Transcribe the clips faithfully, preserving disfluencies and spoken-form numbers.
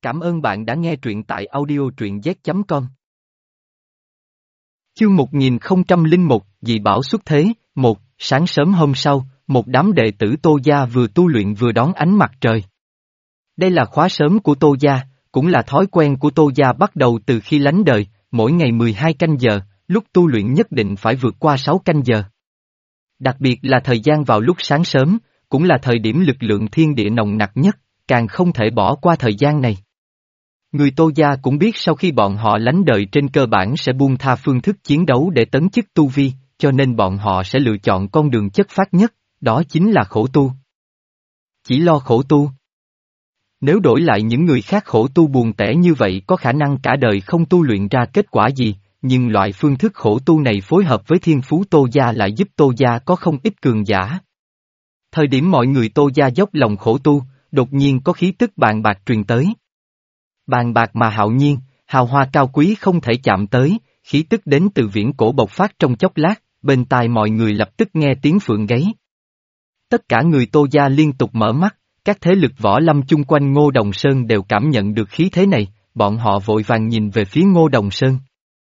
Cảm ơn bạn đã nghe truyện tại audio truyện z chấm com. Chương một nghìn không trăm lẻ một, Dị Bảo xuất thế. Một, sáng sớm hôm sau, một đám đệ tử Tô Gia vừa tu luyện vừa đón ánh mặt trời. Đây là khóa sớm của Tô Gia, cũng là thói quen của Tô Gia bắt đầu từ khi lánh đời, mỗi ngày mười hai canh giờ, lúc tu luyện nhất định phải vượt qua sáu canh giờ. Đặc biệt là thời gian vào lúc sáng sớm, cũng là thời điểm lực lượng thiên địa nồng nặc nhất, càng không thể bỏ qua thời gian này. Người Tô Gia cũng biết sau khi bọn họ lánh đời trên cơ bản sẽ buông tha phương thức chiến đấu để tấn chức tu vi, cho nên bọn họ sẽ lựa chọn con đường chất phát nhất, đó chính là khổ tu. Chỉ lo khổ tu. Nếu đổi lại những người khác khổ tu buồn tẻ như vậy có khả năng cả đời không tu luyện ra kết quả gì, nhưng loại phương thức khổ tu này phối hợp với thiên phú Tô Gia lại giúp Tô Gia có không ít cường giả. Thời điểm mọi người Tô Gia dốc lòng khổ tu, đột nhiên có khí tức bàn bạc truyền tới. Bàn bạc mà hạo nhiên, hào hoa cao quý không thể chạm tới, khí tức đến từ viễn cổ bộc phát trong chốc lát, bên tai mọi người lập tức nghe tiếng phượng gáy. Tất cả người Tô Gia liên tục mở mắt, các thế lực võ lâm chung quanh Ngô Đồng Sơn đều cảm nhận được khí thế này, bọn họ vội vàng nhìn về phía Ngô Đồng Sơn.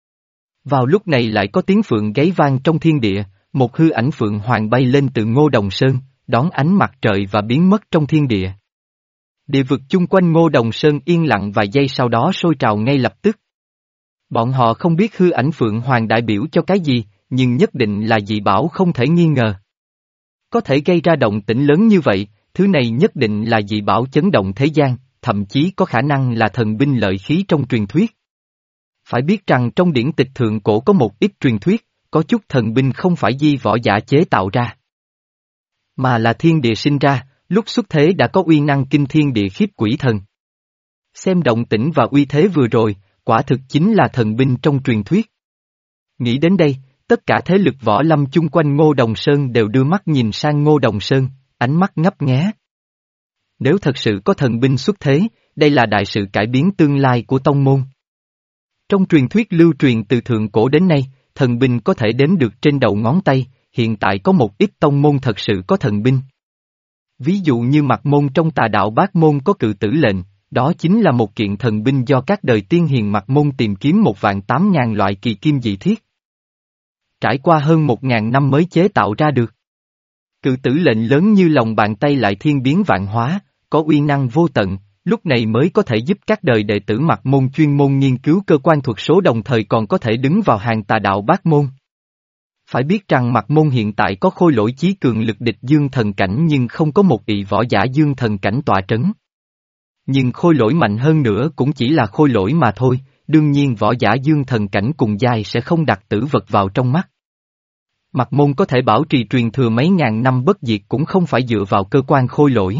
Vào lúc này lại có tiếng phượng gáy vang trong thiên địa, một hư ảnh phượng hoàng bay lên từ Ngô Đồng Sơn, đón ánh mặt trời và biến mất trong thiên địa. Địa vực chung quanh Ngô Đồng Sơn yên lặng vài giây sau đó sôi trào ngay lập tức. Bọn họ không biết hư ảnh Phượng Hoàng đại biểu cho cái gì, nhưng nhất định là dị bảo không thể nghi ngờ. Có thể gây ra động tĩnh lớn như vậy, thứ này nhất định là dị bảo chấn động thế gian, thậm chí có khả năng là thần binh lợi khí trong truyền thuyết. Phải biết rằng trong điển tịch thượng cổ có một ít truyền thuyết, có chút thần binh không phải di võ giả chế tạo ra, mà là thiên địa sinh ra. Lúc xuất thế đã có uy năng kinh thiên địa khiếp quỷ thần. Xem động tĩnh và uy thế vừa rồi, quả thực chính là thần binh trong truyền thuyết. Nghĩ đến đây, tất cả thế lực võ lâm chung quanh Ngô Đồng Sơn đều đưa mắt nhìn sang Ngô Đồng Sơn, ánh mắt ngấp nghé. Nếu thật sự có thần binh xuất thế, đây là đại sự cải biến tương lai của tông môn. Trong truyền thuyết lưu truyền từ thượng cổ đến nay, thần binh có thể đếm được trên đầu ngón tay, hiện tại có một ít tông môn thật sự có thần binh. Ví dụ như Mạc Môn trong Tà Đạo Bát Môn có Cự Tử Lệnh, đó chính là một kiện thần binh do các đời tiên hiền Mạc Môn tìm kiếm một vạn tám ngàn loại kỳ kim dị thiết. Trải qua hơn một ngàn năm mới chế tạo ra được. Cự Tử Lệnh lớn như lòng bàn tay lại thiên biến vạn hóa, có uy năng vô tận, lúc này mới có thể giúp các đời đệ tử Mạc Môn chuyên môn nghiên cứu cơ quan thuật số đồng thời còn có thể đứng vào hàng Tà Đạo Bát Môn. Phải biết rằng Mạc Môn hiện tại có khôi lỗi chí cường lực địch dương thần cảnh nhưng không có một vị võ giả dương thần cảnh tọa trấn. Nhưng khôi lỗi mạnh hơn nữa cũng chỉ là khôi lỗi mà thôi, đương nhiên võ giả dương thần cảnh cùng giai sẽ không đặt tử vật vào trong mắt. Mạc Môn có thể bảo trì truyền thừa mấy ngàn năm bất diệt cũng không phải dựa vào cơ quan khôi lỗi,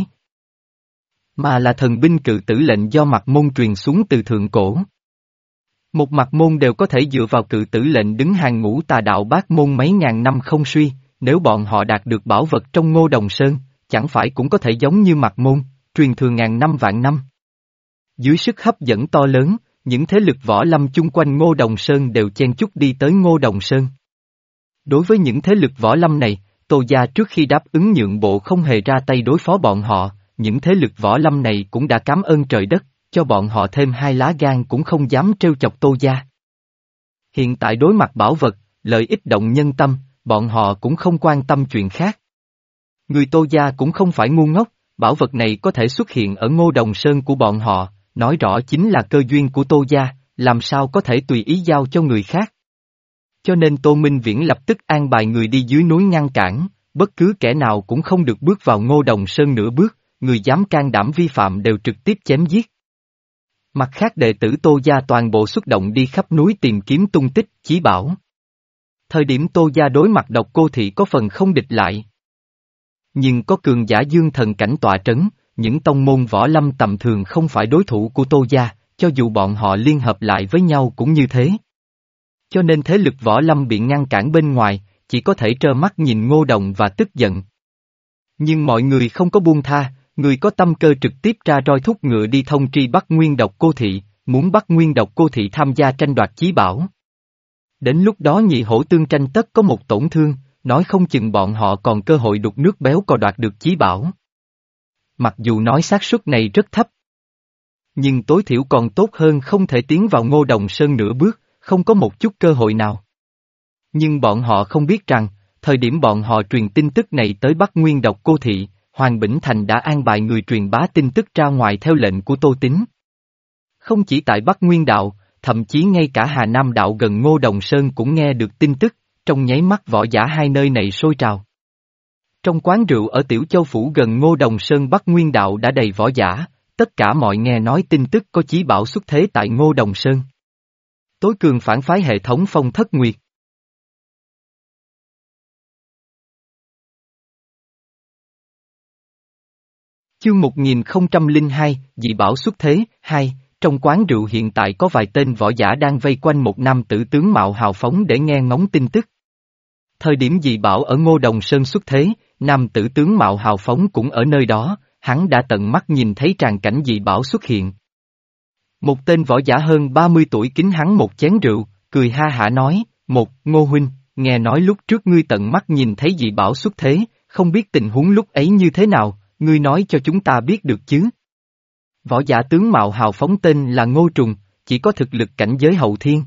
mà là thần binh Cự Tử Lệnh do Mạc Môn truyền xuống từ thượng cổ. Một Mạc Môn đều có thể dựa vào Cự Tử Lệnh đứng hàng ngũ Tà Đạo Bát Môn mấy ngàn năm không suy, nếu bọn họ đạt được bảo vật trong Ngô Đồng Sơn, chẳng phải cũng có thể giống như Mạc Môn, truyền thừa ngàn năm vạn năm. Dưới sức hấp dẫn to lớn, những thế lực võ lâm chung quanh Ngô Đồng Sơn đều chen chúc đi tới Ngô Đồng Sơn. Đối với những thế lực võ lâm này, Tô Gia trước khi đáp ứng nhượng bộ không hề ra tay đối phó bọn họ, những thế lực võ lâm này cũng đã cảm ơn trời đất, cho bọn họ thêm hai lá gan cũng không dám trêu chọc Tô Gia. Hiện tại đối mặt bảo vật, lợi ích động nhân tâm, bọn họ cũng không quan tâm chuyện khác. Người Tô Gia cũng không phải ngu ngốc, bảo vật này có thể xuất hiện ở Ngô Đồng Sơn của bọn họ, nói rõ chính là cơ duyên của Tô Gia, làm sao có thể tùy ý giao cho người khác. Cho nên Tô Minh Viễn lập tức an bài người đi dưới núi ngăn cản, bất cứ kẻ nào cũng không được bước vào Ngô Đồng Sơn nửa bước, người dám can đảm vi phạm đều trực tiếp chém giết. Mặt khác đệ tử Tô Gia toàn bộ xuất động đi khắp núi tìm kiếm tung tích, chí bảo. Thời điểm Tô Gia đối mặt Độc Cô Thị có phần không địch lại. Nhưng có cường giả dương thần cảnh tọa trấn, những tông môn võ lâm tầm thường không phải đối thủ của Tô Gia, cho dù bọn họ liên hợp lại với nhau cũng như thế. Cho nên thế lực võ lâm bị ngăn cản bên ngoài, chỉ có thể trơ mắt nhìn Ngô Đồng và tức giận. Nhưng mọi người không có buông tha. Người có tâm cơ trực tiếp ra roi thúc ngựa đi thông tri bắt Nguyên Độc Cô Thị, muốn bắt Nguyên Độc Cô Thị tham gia tranh đoạt chí bảo. Đến lúc đó nhị hổ tương tranh tất có một tổn thương, nói không chừng bọn họ còn cơ hội đục nước béo cò đoạt được chí bảo. Mặc dù nói xác suất này rất thấp, Nhưng tối thiểu còn tốt hơn không thể tiến vào Ngô Đồng Sơn nửa bước, không có một chút cơ hội nào. Nhưng bọn họ không biết rằng, thời điểm bọn họ truyền tin tức này tới Bắc Nguyên Độc Cô Thị, Hoàng Bỉnh Thành đã an bài người truyền bá tin tức ra ngoài theo lệnh của Tô Tín. Không chỉ tại Bắc Nguyên Đạo, thậm chí ngay cả Hà Nam Đạo gần Ngô Đồng Sơn cũng nghe được tin tức, trong nháy mắt võ giả hai nơi này sôi trào. Trong quán rượu ở Tiểu Châu Phủ gần Ngô Đồng Sơn Bắc Nguyên Đạo đã đầy võ giả, tất cả mọi nghe nói tin tức có chí bảo xuất thế tại Ngô Đồng Sơn. Tối cường phản phái hệ thống Phong Thất Nguyệt. Chương một nghìn không trăm lẻ hai, dị bảo xuất thế, hai, trong quán rượu hiện tại có vài tên võ giả đang vây quanh một nam tử tướng mạo hào phóng để nghe ngóng tin tức. Thời điểm dị bảo ở Ngô Đồng Sơn xuất thế, nam tử tướng mạo hào phóng cũng ở nơi đó, hắn đã tận mắt nhìn thấy tràng cảnh dị bảo xuất hiện. Một tên võ giả hơn ba mươi tuổi kính hắn một chén rượu, cười ha hả nói, một, Ngô Huynh, nghe nói lúc trước ngươi tận mắt nhìn thấy dị bảo xuất thế, không biết tình huống lúc ấy như thế nào, ngươi nói cho chúng ta biết được chứ. Võ giả tướng mạo hào phóng tên là Ngô Trùng, chỉ có thực lực cảnh giới hậu thiên.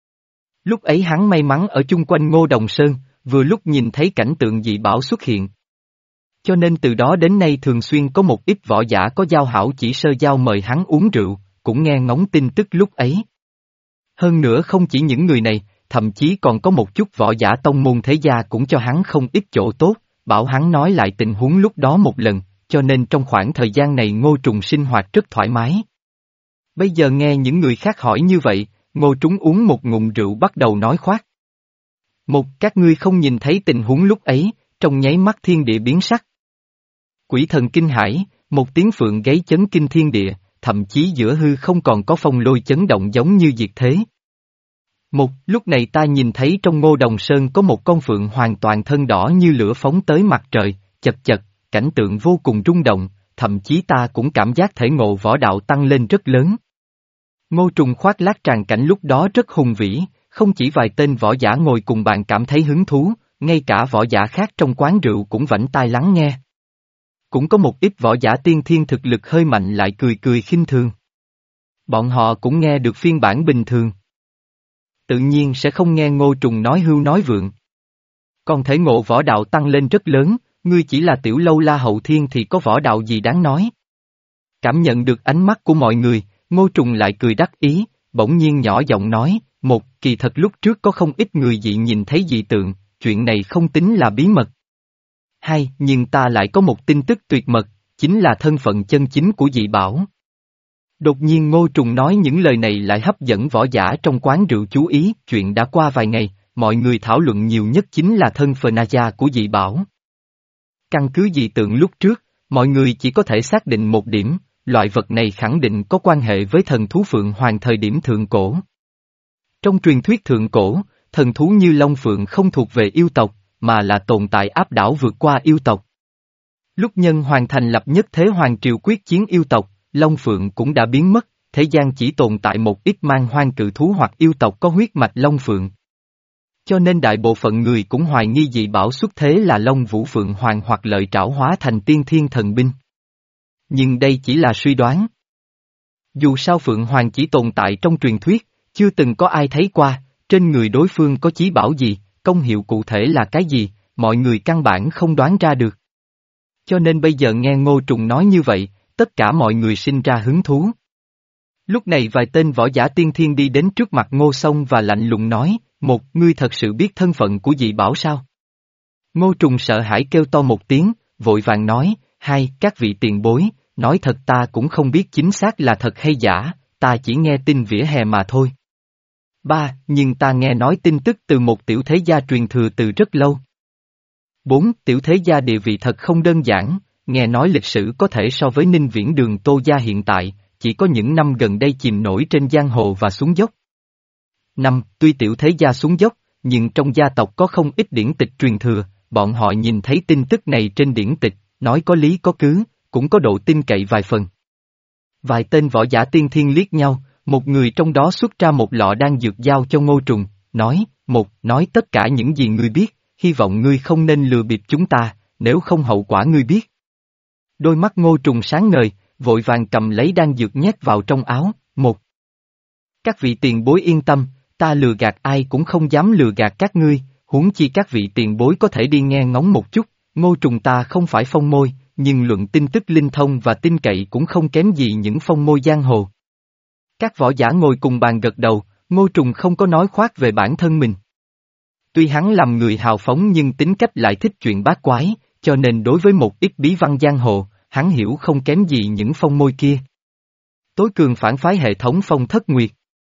Lúc ấy hắn may mắn ở chung quanh Ngô Đồng Sơn, vừa lúc nhìn thấy cảnh tượng dị bảo xuất hiện. Cho nên từ đó đến nay thường xuyên có một ít võ giả có giao hảo chỉ sơ giao mời hắn uống rượu, cũng nghe ngóng tin tức lúc ấy. Hơn nữa không chỉ những người này, thậm chí còn có một chút võ giả tông môn thế gia cũng cho hắn không ít chỗ tốt, bảo hắn nói lại tình huống lúc đó một lần, cho nên trong khoảng thời gian này Ngô Trùng sinh hoạt rất thoải mái. Bây giờ nghe những người khác hỏi như vậy, Ngô Trúng uống một ngụm rượu bắt đầu nói khoác. Một, các ngươi không nhìn thấy tình huống lúc ấy, trong nháy mắt thiên địa biến sắc. Quỷ thần kinh hãi, một tiếng phượng gáy chấn kinh thiên địa, thậm chí giữa hư không còn có phong lôi chấn động giống như diệt thế. Một, lúc này ta nhìn thấy trong Ngô Đồng Sơn có một con phượng hoàn toàn thân đỏ như lửa phóng tới mặt trời, chật chật, cảnh tượng vô cùng rung động, thậm chí ta cũng cảm giác thể ngộ võ đạo tăng lên rất lớn. Ngô Trùng khoác lác tràng cảnh lúc đó rất hùng vĩ, không chỉ vài tên võ giả ngồi cùng bàn cảm thấy hứng thú, ngay cả võ giả khác trong quán rượu cũng vảnh tai lắng nghe. Cũng có một ít võ giả tiên thiên thực lực hơi mạnh lại cười cười khinh thường. Bọn họ cũng nghe được phiên bản bình thường. Tự nhiên sẽ không nghe Ngô Trùng nói hưu nói vượng. Còn thể ngộ võ đạo tăng lên rất lớn, ngươi chỉ là tiểu lâu la hậu thiên thì có võ đạo gì đáng nói. Cảm nhận được ánh mắt của mọi người, Ngô Trùng lại cười đắc ý, bỗng nhiên nhỏ giọng nói, một, kỳ thật lúc trước có không ít người dị nhìn thấy dị tượng, chuyện này không tính là bí mật. Hai, nhưng ta lại có một tin tức tuyệt mật, chính là thân phận chân chính của dị bảo. Đột nhiên Ngô Trùng nói những lời này lại hấp dẫn võ giả trong quán rượu chú ý, chuyện đã qua vài ngày, mọi người thảo luận nhiều nhất chính là thân Phenaja của dị bảo. Căn cứ dị tượng lúc trước, mọi người chỉ có thể xác định một điểm, loại vật này khẳng định có quan hệ với thần thú Phượng Hoàng thời điểm thượng cổ. Trong truyền thuyết thượng cổ, thần thú như Long Phượng không thuộc về yêu tộc, mà là tồn tại áp đảo vượt qua yêu tộc. Lúc Nhân Hoàng thành lập nhất thế hoàng triều quyết chiến yêu tộc, Long Phượng cũng đã biến mất, thế gian chỉ tồn tại một ít man hoang cự thú hoặc yêu tộc có huyết mạch Long Phượng. Cho nên đại bộ phận người cũng hoài nghi dị bảo xuất thế là Long Vũ Phượng Hoàng hoặc lợi trảo hóa thành tiên thiên thần binh. Nhưng đây chỉ là suy đoán. Dù sao Phượng Hoàng chỉ tồn tại trong truyền thuyết, chưa từng có ai thấy qua, trên người đối phương có chí bảo gì, công hiệu cụ thể là cái gì, mọi người căn bản không đoán ra được. Cho nên bây giờ nghe Ngô Trùng nói như vậy, tất cả mọi người sinh ra hứng thú. Lúc này vài tên võ giả tiên thiên đi đến trước mặt Ngô Sông và lạnh lùng nói, một, ngươi thật sự biết thân phận của dị bảo sao? Ngô Trùng sợ hãi kêu to một tiếng, vội vàng nói, hai, các vị tiền bối, nói thật ta cũng không biết chính xác là thật hay giả, ta chỉ nghe tin vỉa hè mà thôi. Ba, nhưng ta nghe nói tin tức từ một tiểu thế gia truyền thừa từ rất lâu. Bốn, tiểu thế gia địa vị thật không đơn giản, nghe nói lịch sử có thể so với Ninh Viễn Đường Tô gia hiện tại, chỉ có những năm gần đây chìm nổi trên giang hồ và xuống dốc. Năm, tuy tiểu thế gia xuống dốc, nhưng trong gia tộc có không ít điển tịch truyền thừa, bọn họ nhìn thấy tin tức này trên điển tịch, nói có lý có cứ, cũng có độ tin cậy vài phần. Vài tên võ giả tiên thiên liếc nhau, một người trong đó xuất ra một lọ đan dược giao cho Ngô Trùng, nói, một, nói tất cả những gì ngươi biết, hy vọng ngươi không nên lừa bịp chúng ta, nếu không hậu quả ngươi biết. Đôi mắt Ngô Trùng sáng ngời, vội vàng cầm lấy đan dược nhét vào trong áo. Một. Các vị tiền bối yên tâm, ta lừa gạt ai cũng không dám lừa gạt các ngươi, huống chi các vị tiền bối có thể đi nghe ngóng một chút, Ngô Trùng ta không phải phong môi, nhưng luận tin tức linh thông và tin cậy cũng không kém gì những phong môi giang hồ. Các võ giả ngồi cùng bàn gật đầu, Ngô Trùng không có nói khoác về bản thân mình. Tuy hắn làm người hào phóng nhưng tính cách lại thích chuyện bát quái, cho nên đối với một ít bí văn giang hồ, hắn hiểu không kém gì những phong môi kia. Tối cường phản phái hệ thống Phong Thất Nguyệt.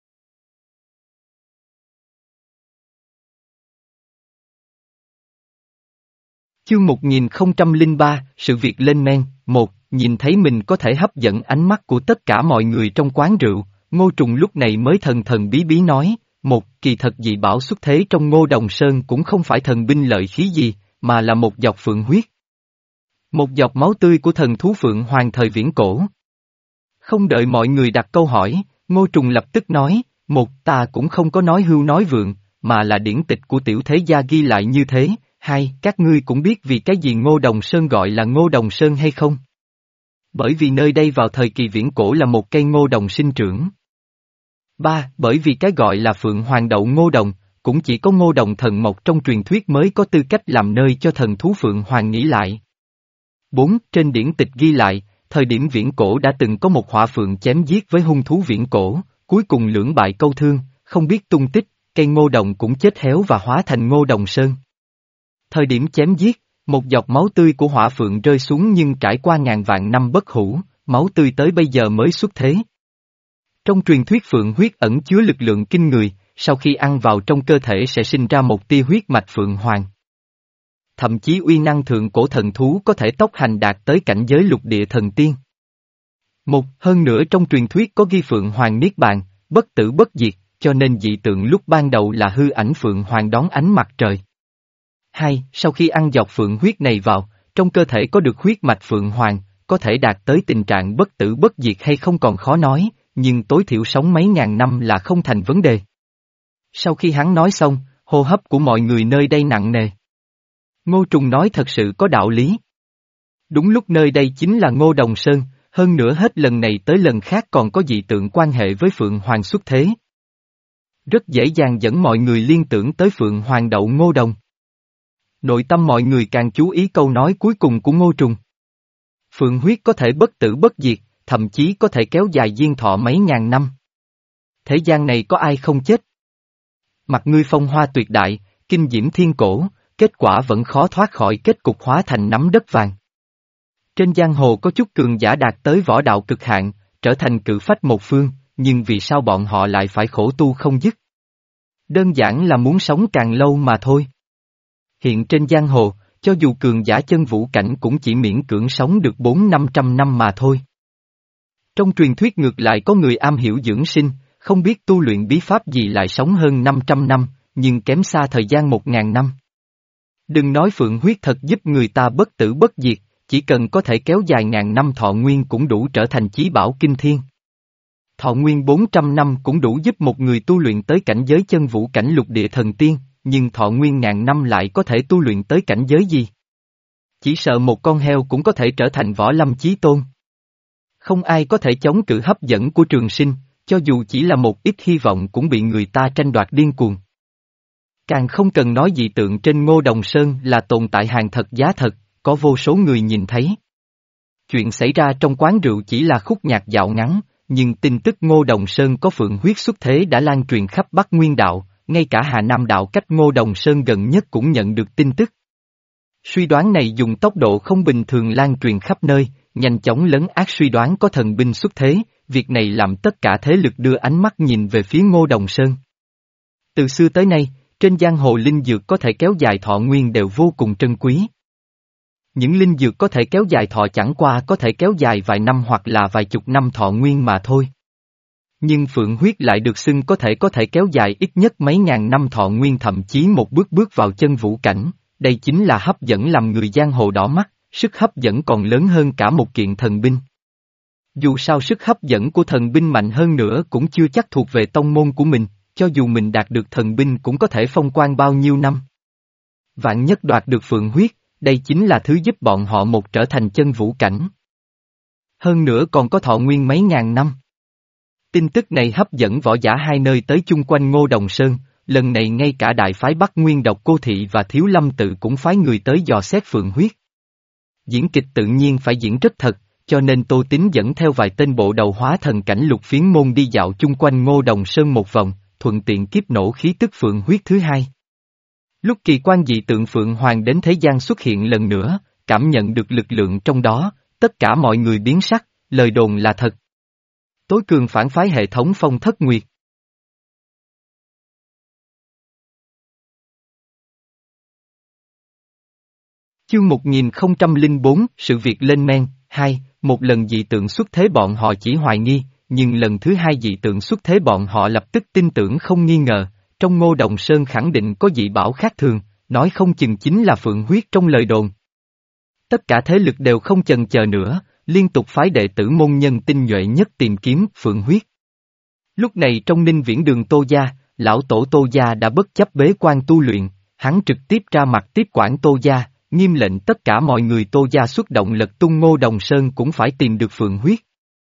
Chương một nghìn không trăm lẻ ba, sự việc lên men. Một, nhìn thấy mình có thể hấp dẫn ánh mắt của tất cả mọi người trong quán rượu, Ngô Trùng lúc này mới thần thần bí bí nói, một, kỳ thật dị bảo xuất thế trong Ngô Đồng Sơn cũng không phải thần binh lợi khí gì, mà là một giọt phượng huyết. Một giọt máu tươi của thần thú phượng hoàng thời viễn cổ. Không đợi mọi người đặt câu hỏi, Ngô Trùng lập tức nói, một, ta cũng không có nói hưu nói vượng, mà là điển tịch của tiểu thế gia ghi lại như thế. Hai, các ngươi cũng biết vì cái gì Ngô Đồng Sơn gọi là Ngô Đồng Sơn hay không? Bởi vì nơi đây vào thời kỳ viễn cổ là một cây ngô đồng sinh trưởng. Ba, bởi vì cái gọi là Phượng Hoàng đậu ngô đồng, cũng chỉ có ngô đồng thần mộc trong truyền thuyết mới có tư cách làm nơi cho thần thú Phượng Hoàng nghỉ lại. Bốn, trên điển tịch ghi lại, thời điểm viễn cổ đã từng có một hỏa phượng chém giết với hung thú viễn cổ, cuối cùng lưỡng bại câu thương, không biết tung tích, cây ngô đồng cũng chết héo và hóa thành Ngô Đồng Sơn. Thời điểm chém giết, một giọt máu tươi của hỏa phượng rơi xuống nhưng trải qua ngàn vạn năm bất hủ, máu tươi tới bây giờ mới xuất thế. Trong truyền thuyết phượng huyết ẩn chứa lực lượng kinh người, sau khi ăn vào trong cơ thể sẽ sinh ra một tia huyết mạch phượng hoàng. Thậm chí uy năng thượng cổ thần thú có thể tốc hành đạt tới cảnh giới lục địa thần tiên. Một, hơn nữa trong truyền thuyết có ghi phượng hoàng niết bàn, bất tử bất diệt, cho nên dị tượng lúc ban đầu là hư ảnh phượng hoàng đón ánh mặt trời. Hai, sau khi ăn giọt phượng huyết này vào, trong cơ thể có được huyết mạch phượng hoàng, có thể đạt tới tình trạng bất tử bất diệt hay không còn khó nói, nhưng tối thiểu sống mấy ngàn năm là không thành vấn đề. Sau khi hắn nói xong, hô hấp của mọi người nơi đây nặng nề. Ngô Trùng nói thật sự có đạo lý. Đúng lúc nơi đây chính là Ngô Đồng Sơn, hơn nữa hết lần này tới lần khác còn có dị tượng quan hệ với Phượng Hoàng xuất thế. Rất dễ dàng dẫn mọi người liên tưởng tới Phượng Hoàng đậu Ngô Đồng. Nội tâm mọi người càng chú ý câu nói cuối cùng của Ngô Trùng. Phượng huyết có thể bất tử bất diệt, thậm chí có thể kéo dài diên thọ mấy ngàn năm. Thế gian này có ai không chết? Mặt ngươi phong hoa tuyệt đại, kinh diễm thiên cổ, kết quả vẫn khó thoát khỏi kết cục hóa thành nắm đất vàng. Trên giang hồ có chút cường giả đạt tới võ đạo cực hạn, trở thành cự phách một phương, nhưng vì sao bọn họ lại phải khổ tu không dứt? Đơn giản là muốn sống càng lâu mà thôi. Hiện trên giang hồ, cho dù cường giả chân vũ cảnh cũng chỉ miễn cưỡng sống được bốn năm trăm năm mà thôi. Trong truyền thuyết ngược lại có người am hiểu dưỡng sinh, không biết tu luyện bí pháp gì lại sống hơn năm trăm năm, nhưng kém xa thời gian một ngàn năm. Đừng nói phượng huyết thật giúp người ta bất tử bất diệt, chỉ cần có thể kéo dài ngàn năm thọ nguyên cũng đủ trở thành chí bảo kinh thiên. Thọ nguyên bốn trăm năm cũng đủ giúp một người tu luyện tới cảnh giới chân vũ cảnh lục địa thần tiên, nhưng thọ nguyên ngàn năm lại có thể tu luyện tới cảnh giới gì? Chỉ sợ một con heo cũng có thể trở thành võ lâm chí tôn. Không ai có thể chống cự hấp dẫn của trường sinh, cho dù chỉ là một ít hy vọng cũng bị người ta tranh đoạt điên cuồng. Càng không cần nói dị tượng trên Ngô Đồng Sơn là tồn tại hàng thật giá thật, có vô số người nhìn thấy. Chuyện xảy ra trong quán rượu chỉ là khúc nhạc dạo ngắn, nhưng tin tức Ngô Đồng Sơn có phượng huyết xuất thế đã lan truyền khắp Bắc Nguyên Đạo, ngay cả Hà Nam Đạo cách Ngô Đồng Sơn gần nhất cũng nhận được tin tức. Suy đoán này dùng tốc độ không bình thường lan truyền khắp nơi, nhanh chóng lấn át suy đoán có thần binh xuất thế, việc này làm tất cả thế lực đưa ánh mắt nhìn về phía Ngô Đồng Sơn. Từ xưa tới nay, trên giang hồ linh dược có thể kéo dài thọ nguyên đều vô cùng trân quý. Những linh dược có thể kéo dài thọ chẳng qua có thể kéo dài vài năm hoặc là vài chục năm thọ nguyên mà thôi. Nhưng phượng huyết lại được xưng có thể có thể kéo dài ít nhất mấy ngàn năm thọ nguyên, thậm chí một bước bước vào chân vũ cảnh, đây chính là hấp dẫn làm người giang hồ đỏ mắt, sức hấp dẫn còn lớn hơn cả một kiện thần binh. Dù sao sức hấp dẫn của thần binh mạnh hơn nữa cũng chưa chắc thuộc về tông môn của mình, cho dù mình đạt được thần binh cũng có thể phong quan bao nhiêu năm. Vạn nhất đoạt được phượng huyết, đây chính là thứ giúp bọn họ một trở thành chân vũ cảnh. Hơn nữa còn có thọ nguyên mấy ngàn năm. Tin tức này hấp dẫn võ giả hai nơi tới chung quanh Ngô Đồng Sơn, lần này ngay cả đại phái Bắc Nguyên Độc Cô Thị và Thiếu Lâm Tự cũng phái người tới dò xét Phượng huyết. Diễn kịch tự nhiên phải diễn rất thật, cho nên Tô Tín dẫn theo vài tên bộ đầu hóa thần cảnh lục phiến môn đi dạo chung quanh Ngô Đồng Sơn một vòng, thuận tiện kiếp nổ khí tức Phượng huyết thứ hai. Lúc kỳ quan dị tượng Phượng Hoàng đến thế gian xuất hiện lần nữa, cảm nhận được lực lượng trong đó, tất cả mọi người biến sắc, lời đồn là thật. Tối cường phản phái hệ thống Phong Thất Nguyệt. Chương một nghìn không trăm lẻ bốn, sự việc lên men, hai, một lần dị tượng xuất thế bọn họ chỉ hoài nghi, nhưng lần thứ hai dị tượng xuất thế bọn họ lập tức tin tưởng không nghi ngờ, trong Ngô Đồng Sơn khẳng định có dị bảo khác thường, nói không chừng chính là Phượng huyết trong lời đồn. Tất cả thế lực đều không chần chờ nữa, liên tục phái đệ tử môn nhân tinh nhuệ nhất tìm kiếm Phượng huyết. Lúc này trong Ninh Viễn Đường Tô Gia, lão tổ Tô Gia đã bất chấp bế quan tu luyện, hắn trực tiếp ra mặt tiếp quản Tô Gia, nghiêm lệnh tất cả mọi người Tô Gia xuất động lật tung Ngô Đồng Sơn cũng phải tìm được Phượng huyết.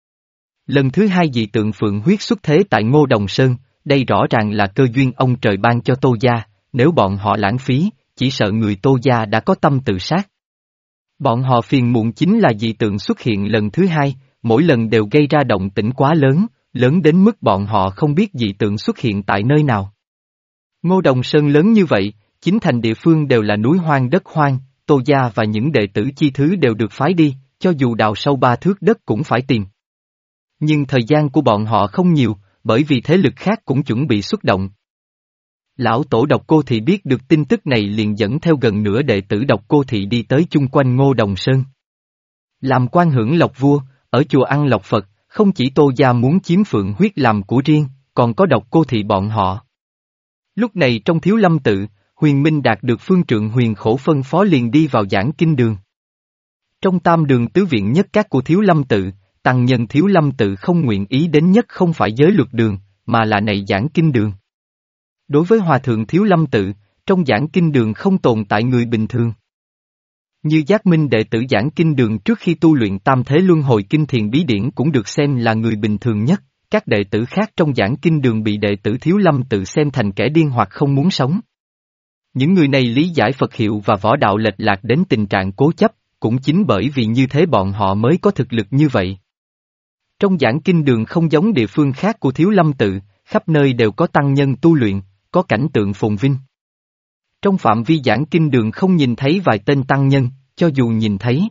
Lần thứ hai dị tượng Phượng huyết xuất thế tại Ngô Đồng Sơn, đây rõ ràng là cơ duyên ông trời ban cho Tô Gia, nếu bọn họ lãng phí, chỉ sợ người Tô Gia đã có tâm tự sát. Bọn họ phiền muộn chính là dị tượng xuất hiện lần thứ hai, mỗi lần đều gây ra động tĩnh quá lớn, lớn đến mức bọn họ không biết dị tượng xuất hiện tại nơi nào. Ngô Đồng Sơn lớn như vậy, chính thành địa phương đều là núi hoang đất hoang, Tô Gia và những đệ tử chi thứ đều được phái đi, cho dù đào sâu ba thước đất cũng phải tìm. Nhưng thời gian của bọn họ không nhiều, bởi vì thế lực khác cũng chuẩn bị xuất động. Lão tổ Độc Cô Thị biết được tin tức này liền dẫn theo gần nửa đệ tử Độc Cô Thị đi tới chung quanh Ngô Đồng Sơn. Làm quan hưởng lộc vua, ở chùa ăn lộc Phật, không chỉ Tô Gia muốn chiếm Phượng huyết làm của riêng, còn có Độc Cô Thị bọn họ. Lúc này trong Thiếu Lâm Tự, Huyền Minh đạt được phương trượng Huyền Khổ phân phó liền đi vào giảng kinh đường. Trong tam đường tứ viện nhất các của Thiếu Lâm Tự, tăng nhân Thiếu Lâm Tự không nguyện ý đến nhất không phải giới luật đường, mà là này giảng kinh đường. Đối với Hòa Thượng Thiếu Lâm Tự, trong giảng kinh đường không tồn tại người bình thường. Như Giác Minh đệ tử giảng kinh đường trước khi tu luyện tam thế luân hồi kinh thiền bí điển cũng được xem là người bình thường nhất, các đệ tử khác trong giảng kinh đường bị đệ tử Thiếu Lâm Tự xem thành kẻ điên hoặc không muốn sống. Những người này lý giải Phật hiệu và võ đạo lệch lạc đến tình trạng cố chấp, cũng chính bởi vì như thế bọn họ mới có thực lực như vậy. Trong giảng kinh đường không giống địa phương khác của Thiếu Lâm Tự, khắp nơi đều có tăng nhân tu luyện, có cảnh tượng phồn vinh. Trong phạm vi giảng kinh đường không nhìn thấy vài tên tăng nhân, cho dù nhìn thấy.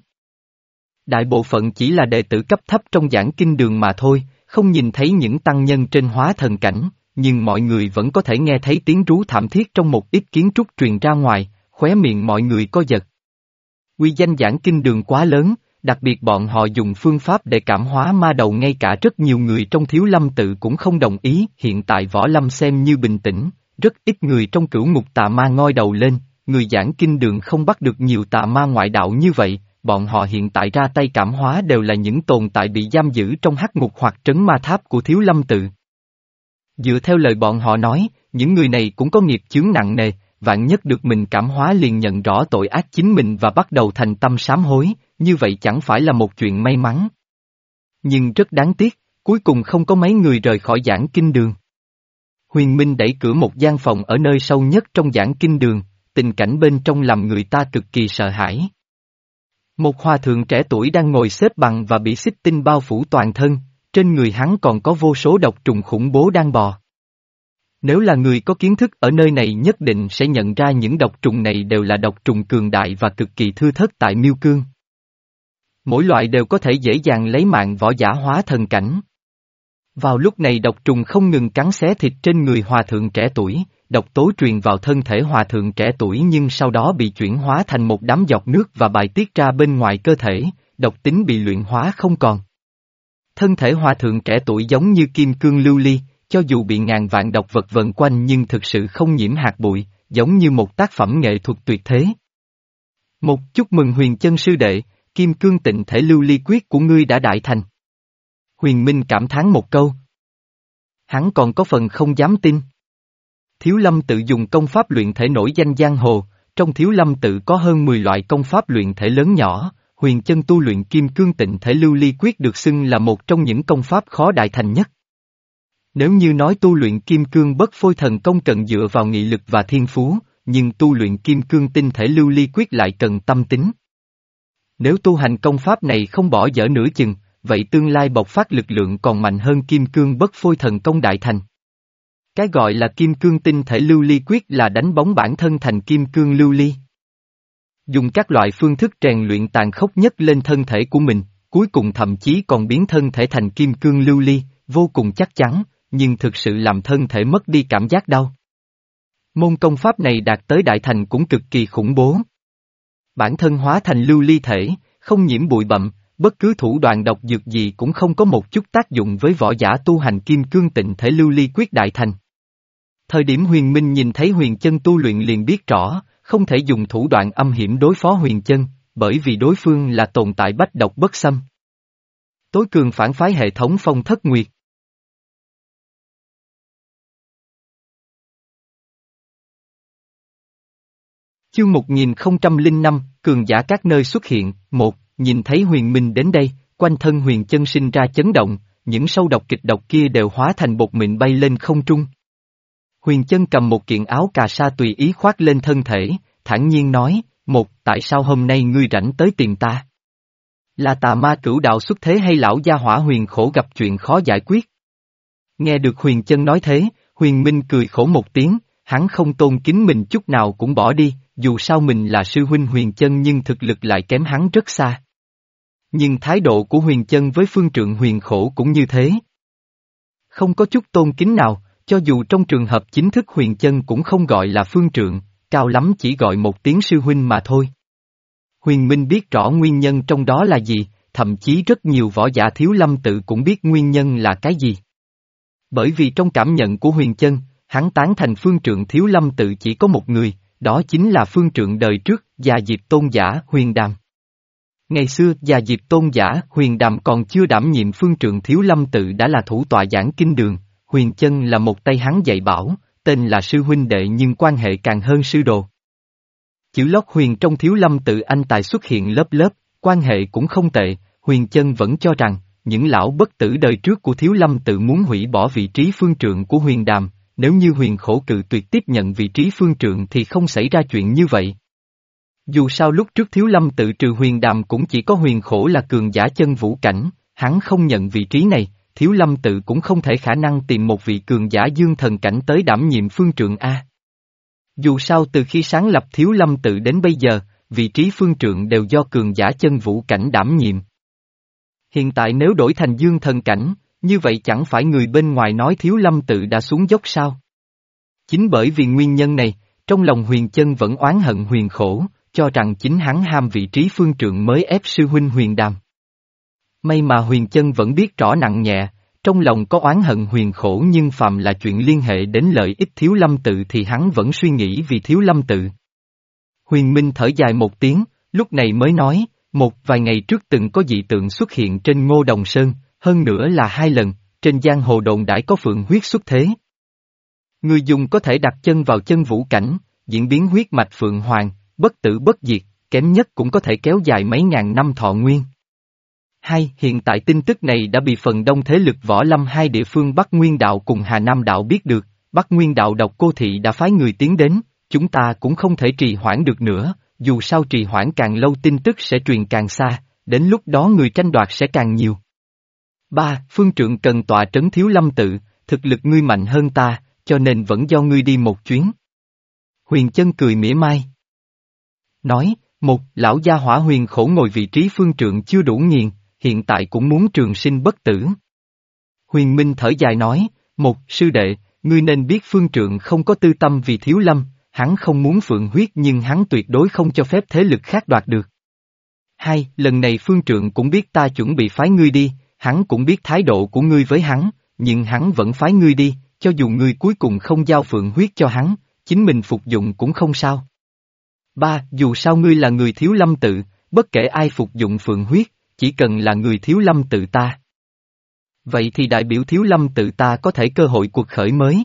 Đại bộ phận chỉ là đệ tử cấp thấp trong giảng kinh đường mà thôi, không nhìn thấy những tăng nhân trên hóa thần cảnh, nhưng mọi người vẫn có thể nghe thấy tiếng rú thảm thiết trong một ít kiến trúc truyền ra ngoài, khóe miệng mọi người co giật. Uy danh giảng kinh đường quá lớn, đặc biệt bọn họ dùng phương pháp để cảm hóa ma đầu ngay cả rất nhiều người trong Thiếu Lâm Tự cũng không đồng ý. Hiện tại võ lâm xem như bình tĩnh, rất ít người trong cửu ngục tà ma ngoi đầu lên, người giảng kinh đường không bắt được nhiều tà ma ngoại đạo như vậy, bọn họ hiện tại ra tay cảm hóa đều là những tồn tại bị giam giữ trong hắc ngục hoặc trấn ma tháp của Thiếu Lâm Tự. Dựa theo lời bọn họ nói, những người này cũng có nghiệp chướng nặng nề, vạn nhất được mình cảm hóa liền nhận rõ tội ác chính mình và bắt đầu thành tâm sám hối, như vậy chẳng phải là một chuyện may mắn. Nhưng rất đáng tiếc, cuối cùng không có mấy người rời khỏi giảng kinh đường. Huyền Minh đẩy cửa một gian phòng ở nơi sâu nhất trong giảng kinh đường, tình cảnh bên trong làm người ta cực kỳ sợ hãi. Một hòa thượng trẻ tuổi đang ngồi xếp bằng và bị xích tinh bao phủ toàn thân, trên người hắn còn có vô số độc trùng khủng bố đang bò. Nếu là người có kiến thức ở nơi này nhất định sẽ nhận ra những độc trùng này đều là độc trùng cường đại và cực kỳ thưa thớt tại Miêu Cương. Mỗi loại đều có thể dễ dàng lấy mạng võ giả hóa thần cảnh. Vào lúc này độc trùng không ngừng cắn xé thịt trên người hòa thượng trẻ tuổi, độc tố truyền vào thân thể hòa thượng trẻ tuổi nhưng sau đó bị chuyển hóa thành một đám giọt nước và bài tiết ra bên ngoài cơ thể, độc tính bị luyện hóa không còn. Thân thể hòa thượng trẻ tuổi giống như kim cương lưu ly, cho dù bị ngàn vạn độc vật vần quanh nhưng thực sự không nhiễm hạt bụi, giống như một tác phẩm nghệ thuật tuyệt thế. Một chúc mừng Huyền Chân sư đệ, kim cương tịnh thể lưu ly quyết của ngươi đã đại thành. Huyền Minh cảm thán một câu. Hắn còn có phần không dám tin. Thiếu Lâm Tự dùng công pháp luyện thể nổi danh giang hồ, trong Thiếu Lâm Tự có hơn mười loại công pháp luyện thể lớn nhỏ, huyền chân tu luyện kim cương tịnh thể lưu ly quyết được xưng là một trong những công pháp khó đại thành nhất. Nếu như nói tu luyện kim cương bất phôi thần công cần dựa vào nghị lực và thiên phú, nhưng tu luyện kim cương tinh thể lưu ly quyết lại cần tâm tính. Nếu tu hành công pháp này không bỏ dở nửa chừng, vậy tương lai bộc phát lực lượng còn mạnh hơn kim cương bất phôi thần công đại thành. Cái gọi là kim cương tinh thể lưu ly quyết là đánh bóng bản thân thành kim cương lưu ly. Dùng các loại phương thức rèn luyện tàn khốc nhất lên thân thể của mình, cuối cùng thậm chí còn biến thân thể thành kim cương lưu ly, vô cùng chắc chắn, nhưng thực sự làm thân thể mất đi cảm giác đau. Môn công pháp này đạt tới đại thành cũng cực kỳ khủng bố. Bản thân hóa thành lưu ly thể, không nhiễm bụi bặm, bất cứ thủ đoạn độc dược gì cũng không có một chút tác dụng với võ giả tu hành kim cương tịnh thể lưu ly quyết đại thành. Thời điểm Huyền Minh nhìn thấy Huyền Chân tu luyện liền biết rõ, không thể dùng thủ đoạn âm hiểm đối phó Huyền Chân, bởi vì đối phương là tồn tại bách độc bất xâm. Tối cường phản phái hệ thống Phong Thất Nguyệt. Chương một nghìn không trăm lẻ năm, cường giả các nơi xuất hiện. Một, nhìn thấy Huyền Minh đến đây, quanh thân Huyền Chân sinh ra chấn động, những sâu độc kịch độc kia đều hóa thành bột mịn bay lên không trung. Huyền Chân cầm một kiện áo cà sa tùy ý khoác lên thân thể, thản nhiên nói, một, tại sao hôm nay ngươi rảnh tới tìm ta? Là tà ma cửu đạo xuất thế hay lão gia hỏa Huyền Khổ gặp chuyện khó giải quyết? Nghe được Huyền Chân nói thế, Huyền Minh cười khổ một tiếng, hắn không tôn kính mình chút nào cũng bỏ đi, dù sao mình là sư huynh Huyền Chân nhưng thực lực lại kém hắn rất xa. Nhưng thái độ của Huyền Chân với phương trượng Huyền Khổ cũng như thế. Không có chút tôn kính nào, cho dù trong trường hợp chính thức Huyền Chân cũng không gọi là phương trượng, cao lắm chỉ gọi một tiếng sư huynh mà thôi. Huyền Minh biết rõ nguyên nhân trong đó là gì, thậm chí rất nhiều võ giả Thiếu Lâm tự cũng biết nguyên nhân là cái gì. Bởi vì trong cảm nhận của Huyền Chân, hắn tán thành phương trượng Thiếu Lâm tự chỉ có một người, đó chính là phương trượng đời trước, Già Diệp Tôn giả Huyền Đàm. Ngày xưa Già Diệp Tôn giả Huyền Đàm còn chưa đảm nhiệm phương trượng Thiếu Lâm tự đã là thủ tọa giảng kinh đường, Huyền Chân là một tay hắn dạy bảo, tên là sư huynh đệ nhưng quan hệ càng hơn sư đồ. Chữ lót huyền trong Thiếu Lâm tự anh tài xuất hiện lớp lớp, quan hệ cũng không tệ, Huyền Chân vẫn cho rằng, những lão bất tử đời trước của Thiếu Lâm tự muốn hủy bỏ vị trí phương trượng của Huyền Đàm, nếu như Huyền Khổ cự tuyệt tiếp nhận vị trí phương trượng thì không xảy ra chuyện như vậy. Dù sao lúc trước Thiếu Lâm tự trừ Huyền Đàm cũng chỉ có Huyền Khổ là cường giả chân vũ cảnh, hắn không nhận vị trí này, Thiếu Lâm tự cũng không thể khả năng tìm một vị cường giả dương thần cảnh tới đảm nhiệm phương trượng A. Dù sao từ khi sáng lập Thiếu Lâm tự đến bây giờ, vị trí phương trượng đều do cường giả chân vũ cảnh đảm nhiệm. Hiện tại nếu đổi thành dương thần cảnh, như vậy chẳng phải người bên ngoài nói Thiếu Lâm tự đã xuống dốc sao? Chính bởi vì nguyên nhân này, trong lòng Huyền Chân vẫn oán hận Huyền Khổ, cho rằng chính hắn ham vị trí phương trượng mới ép sư huynh Huyền Đàm. May mà Huyền Chân vẫn biết rõ nặng nhẹ, trong lòng có oán hận Huyền Khổ nhưng phàm là chuyện liên hệ đến lợi ích Thiếu Lâm tự thì hắn vẫn suy nghĩ vì Thiếu Lâm tự. Huyền Minh thở dài một tiếng, lúc này mới nói, một vài ngày trước từng có dị tượng xuất hiện trên Ngô Đồng Sơn, hơn nữa là hai lần, trên giang hồ đồn đãi có phượng huyết xuất thế. Người dùng có thể đặt chân vào chân vũ cảnh, diễn biến huyết mạch phượng hoàng, bất tử bất diệt, kém nhất cũng có thể kéo dài mấy ngàn năm thọ nguyên. Hai, hiện tại tin tức này đã bị phần đông thế lực võ lâm hai địa phương Bắc Nguyên đạo cùng Hà Nam đạo biết được, Bắc Nguyên đạo Độc Cô Thị đã phái người tiến đến, chúng ta cũng không thể trì hoãn được nữa, dù sao trì hoãn càng lâu tin tức sẽ truyền càng xa, đến lúc đó người tranh đoạt sẽ càng nhiều. Ba, phương trượng cần tọa trấn Thiếu Lâm tự, thực lực ngươi mạnh hơn ta, cho nên vẫn do ngươi đi một chuyến. Huyền Chân cười mỉa mai. Nói, một, lão gia hỏa Huyền Khổ ngồi vị trí phương trượng chưa đủ nghiền, hiện tại cũng muốn trường sinh bất tử. Huyền Minh thở dài nói, một, sư đệ, ngươi nên biết phương trượng không có tư tâm vì Thiếu Lâm, hắn không muốn phượng huyết nhưng hắn tuyệt đối không cho phép thế lực khác đoạt được. Hai, lần này phương trượng cũng biết ta chuẩn bị phái ngươi đi, hắn cũng biết thái độ của ngươi với hắn, nhưng hắn vẫn phái ngươi đi, cho dù ngươi cuối cùng không giao phượng huyết cho hắn, chính mình phục dụng cũng không sao. Ba, dù sao ngươi là người Thiếu Lâm tự, bất kể ai phục dụng phượng huyết, chỉ cần là người Thiếu Lâm tự ta. Vậy thì đại biểu Thiếu Lâm tự ta có thể cơ hội cuộc khởi mới.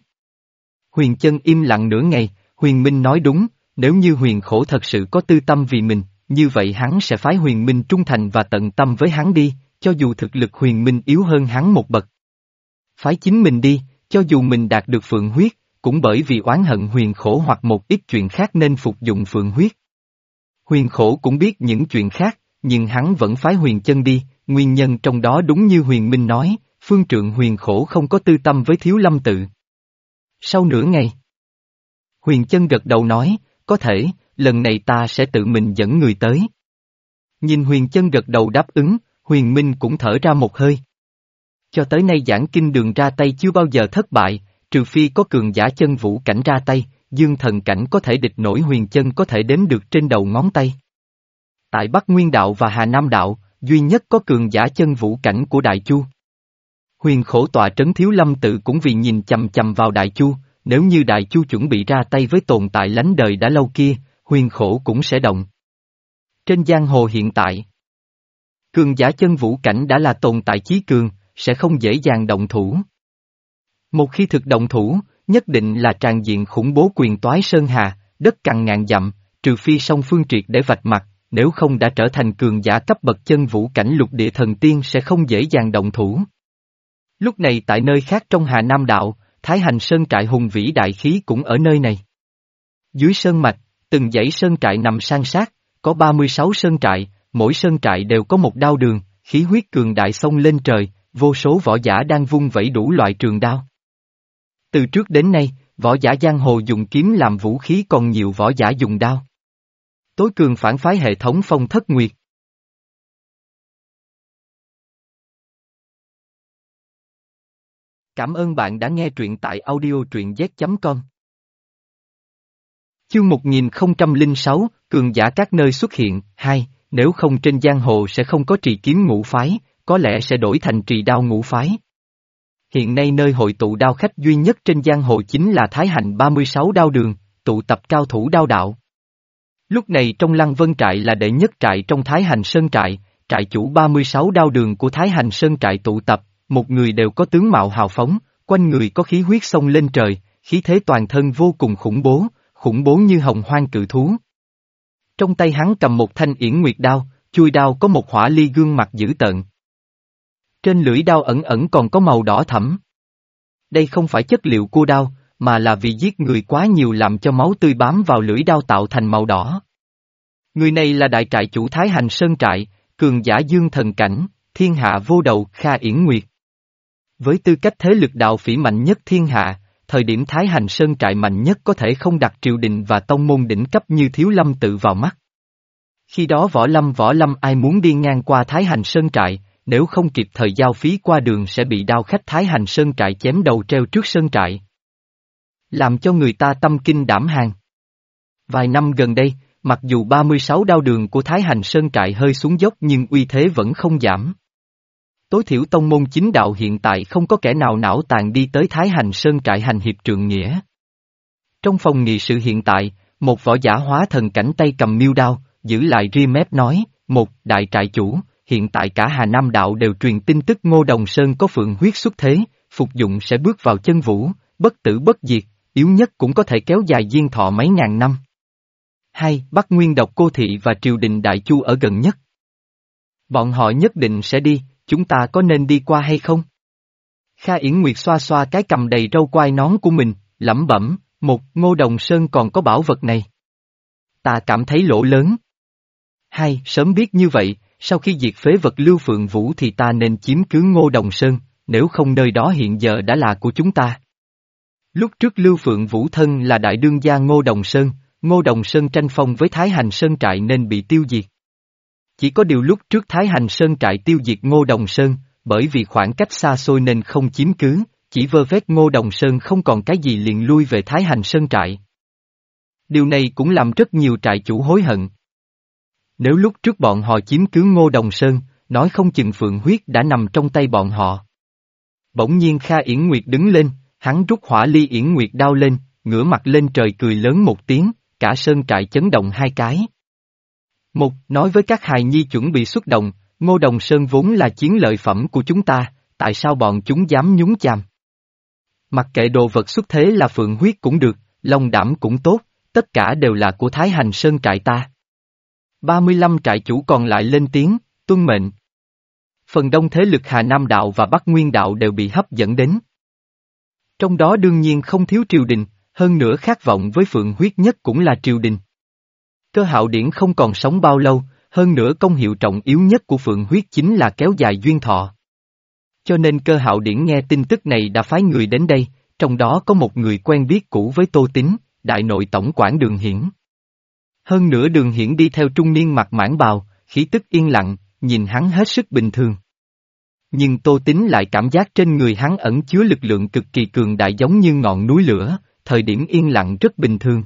Huyền Chân im lặng nửa ngày, Huyền Minh nói đúng, nếu như Huyền Khổ thật sự có tư tâm vì mình, như vậy hắn sẽ phái Huyền Minh trung thành và tận tâm với hắn đi, cho dù thực lực Huyền Minh yếu hơn hắn một bậc. Phái chính mình đi, cho dù mình đạt được phượng huyết, cũng bởi vì oán hận Huyền Khổ hoặc một ít chuyện khác nên phục dụng phượng huyết. Huyền Khổ cũng biết những chuyện khác, nhưng hắn vẫn phái Huyền Chân đi, nguyên nhân trong đó đúng như Huyền Minh nói, phương trượng Huyền Khổ không có tư tâm với Thiếu Lâm tự. Sau nửa ngày, Huyền Chân gật đầu nói, có thể, lần này ta sẽ tự mình dẫn người tới. Nhìn Huyền Chân gật đầu đáp ứng, Huyền Minh cũng thở ra một hơi. Cho tới nay giảng kinh đường ra tay chưa bao giờ thất bại, trừ phi có cường giả chân vũ cảnh ra tay, dương thần cảnh có thể địch nổi Huyền Chân có thể đếm được trên đầu ngón tay. Tại Bắc Nguyên đạo và Hà Nam đạo, duy nhất có cường giả chân vũ cảnh của Đại Chu. Huyền Khổ tọa trấn Thiếu Lâm tự cũng vì nhìn chằm chằm vào Đại Chu, nếu như Đại Chu chuẩn bị ra tay với tồn tại lánh đời đã lâu kia, Huyền Khổ cũng sẽ động. Trên giang hồ hiện tại, cường giả chân vũ cảnh đã là tồn tại chí cường, sẽ không dễ dàng động thủ. Một khi thực động thủ, nhất định là tràn diện khủng bố quyền toái sơn hà, đất cằn ngàn dặm, trừ phi song phương triệt để vạch mặt, nếu không đã trở thành cường giả cấp bậc chân vũ cảnh lục địa thần tiên sẽ không dễ dàng động thủ. Lúc này tại nơi khác trong Hà Nam đạo, Thái Hành Sơn trại hùng vĩ đại khí cũng ở nơi này. Dưới sơn mạch, từng dãy sơn trại nằm san sát, có ba mươi sáu sơn trại, mỗi sơn trại đều có một đao đường, khí huyết cường đại xông lên trời, vô số võ giả đang vung vẩy đủ loại trường đao. Từ trước đến nay, võ giả giang hồ dùng kiếm làm vũ khí còn nhiều võ giả dùng đao. Tối cường phản phái hệ thống Phong Thất Nguyệt. Cảm ơn bạn đã nghe truyện tại audio truyện z chấm com. Chương một nghìn không trăm lẻ sáu, cường giả các nơi xuất hiện, hai, nếu không trên giang hồ sẽ không có trì kiếm ngũ phái, có lẽ sẽ đổi thành trì đao ngũ phái. Hiện nay nơi hội tụ đao khách duy nhất trên giang hồ chính là Thái Hành ba mươi sáu đao đường, tụ tập cao thủ đao đạo. Lúc này trong Lăng Vân trại là đệ nhất trại trong Thái Hành Sơn trại, trại chủ ba mươi sáu đao đường của Thái Hành Sơn trại tụ tập, một người đều có tướng mạo hào phóng, quanh người có khí huyết xông lên trời, khí thế toàn thân vô cùng khủng bố, khủng bố như hồng hoang cự thú. Trong tay hắn cầm một thanh yển nguyệt đao, chui đao có một hỏa ly gương mặt dữ tợn. Trên lưỡi đao ẩn ẩn còn có màu đỏ thẫm. Đây không phải chất liệu cua đao, mà là vì giết người quá nhiều làm cho máu tươi bám vào lưỡi đao tạo thành màu đỏ. Người này là đại trại chủ Thái Hành Sơn trại, cường giả dương thần cảnh, thiên hạ vô đầu Kha Yển Nguyệt. Với tư cách thế lực đạo phỉ mạnh nhất thiên hạ, thời điểm Thái Hành Sơn trại mạnh nhất có thể không đặt triều đình và tông môn đỉnh cấp như Thiếu Lâm tự vào mắt. Khi đó võ lâm võ lâm ai muốn đi ngang qua Thái Hành Sơn trại, nếu không kịp thời giao phí qua đường sẽ bị đao khách Thái Hành Sơn trại chém đầu treo trước sơn trại. Làm cho người ta tâm kinh đảm hàng. Vài năm gần đây, mặc dù ba mươi sáu đao đường của Thái Hành Sơn trại hơi xuống dốc nhưng uy thế vẫn không giảm. Tối thiểu tông môn chính đạo hiện tại không có kẻ nào não tàn đi tới Thái Hành Sơn trại hành hiệp trượng nghĩa. Trong phòng nghị sự hiện tại, một võ giả hóa thần cảnh tay cầm miêu đao, giữ lại ria mép nói, một, đại trại chủ, hiện tại cả Hà Nam đạo đều truyền tin tức Ngô Đồng Sơn có phượng huyết xuất thế, phục dụng sẽ bước vào chân vũ, bất tử bất diệt, yếu nhất cũng có thể kéo dài diên thọ mấy ngàn năm. Hai, Bắc Nguyên độc cô thị và triều đình Đại Chu ở gần nhất. Bọn họ nhất định sẽ đi, chúng ta có nên đi qua hay không? Kha Yển Nguyệt xoa xoa cái cầm đầy râu quai nón của mình, lẩm bẩm, một, Ngô Đồng Sơn còn có bảo vật này. Ta cảm thấy lỗ lớn. Hai, sớm biết như vậy, sau khi diệt phế vật Lưu Phượng Vũ thì ta nên chiếm cứ Ngô Đồng Sơn, nếu không nơi đó hiện giờ đã là của chúng ta. Lúc trước Lưu Phượng Vũ thân là đại đương gia Ngô Đồng Sơn, Ngô Đồng Sơn tranh phong với Thái Hành Sơn trại nên bị tiêu diệt. Chỉ có điều lúc trước Thái Hành Sơn trại tiêu diệt Ngô Đồng Sơn, bởi vì khoảng cách xa xôi nên không chiếm cứ, chỉ vơ vét Ngô Đồng Sơn không còn cái gì liền lui về Thái Hành Sơn trại. Điều này cũng làm rất nhiều trại chủ hối hận. Nếu lúc trước bọn họ chiếm cứ Ngô Đồng Sơn, nói không chừng phượng huyết đã nằm trong tay bọn họ. Bỗng nhiên Kha Yển Nguyệt đứng lên, hắn rút hỏa ly Yển Nguyệt đao lên, ngửa mặt lên trời cười lớn một tiếng, cả sơn trại chấn động hai cái. Một, nói với các hài nhi chuẩn bị xuất động, Ngô Đồng Sơn vốn là chiến lợi phẩm của chúng ta, tại sao bọn chúng dám nhúng chàm? Mặc kệ đồ vật xuất thế là phượng huyết cũng được, long đảm cũng tốt, tất cả đều là của Thái Hành Sơn trại ta. ba mươi lăm trại chủ còn lại lên tiếng, tuân mệnh. Phần đông thế lực Hà Nam đạo và Bắc Nguyên đạo đều bị hấp dẫn đến. Trong đó đương nhiên không thiếu triều đình, hơn nữa khát vọng với Phượng huyết nhất cũng là triều đình. Cơ Hạo Điển không còn sống bao lâu, hơn nữa công hiệu trọng yếu nhất của Phượng huyết chính là kéo dài duyên thọ. Cho nên Cơ Hạo Điển nghe tin tức này đã phái người đến đây, trong đó có một người quen biết cũ với Tô Tín, đại nội tổng quản Đường Hiển. Hơn nữa Đường Hiển đi theo trung niên mặc mãng bào, khí tức yên lặng, nhìn hắn hết sức bình thường. Nhưng Tô Tín lại cảm giác trên người hắn ẩn chứa lực lượng cực kỳ cường đại giống như ngọn núi lửa, thời điểm yên lặng rất bình thường.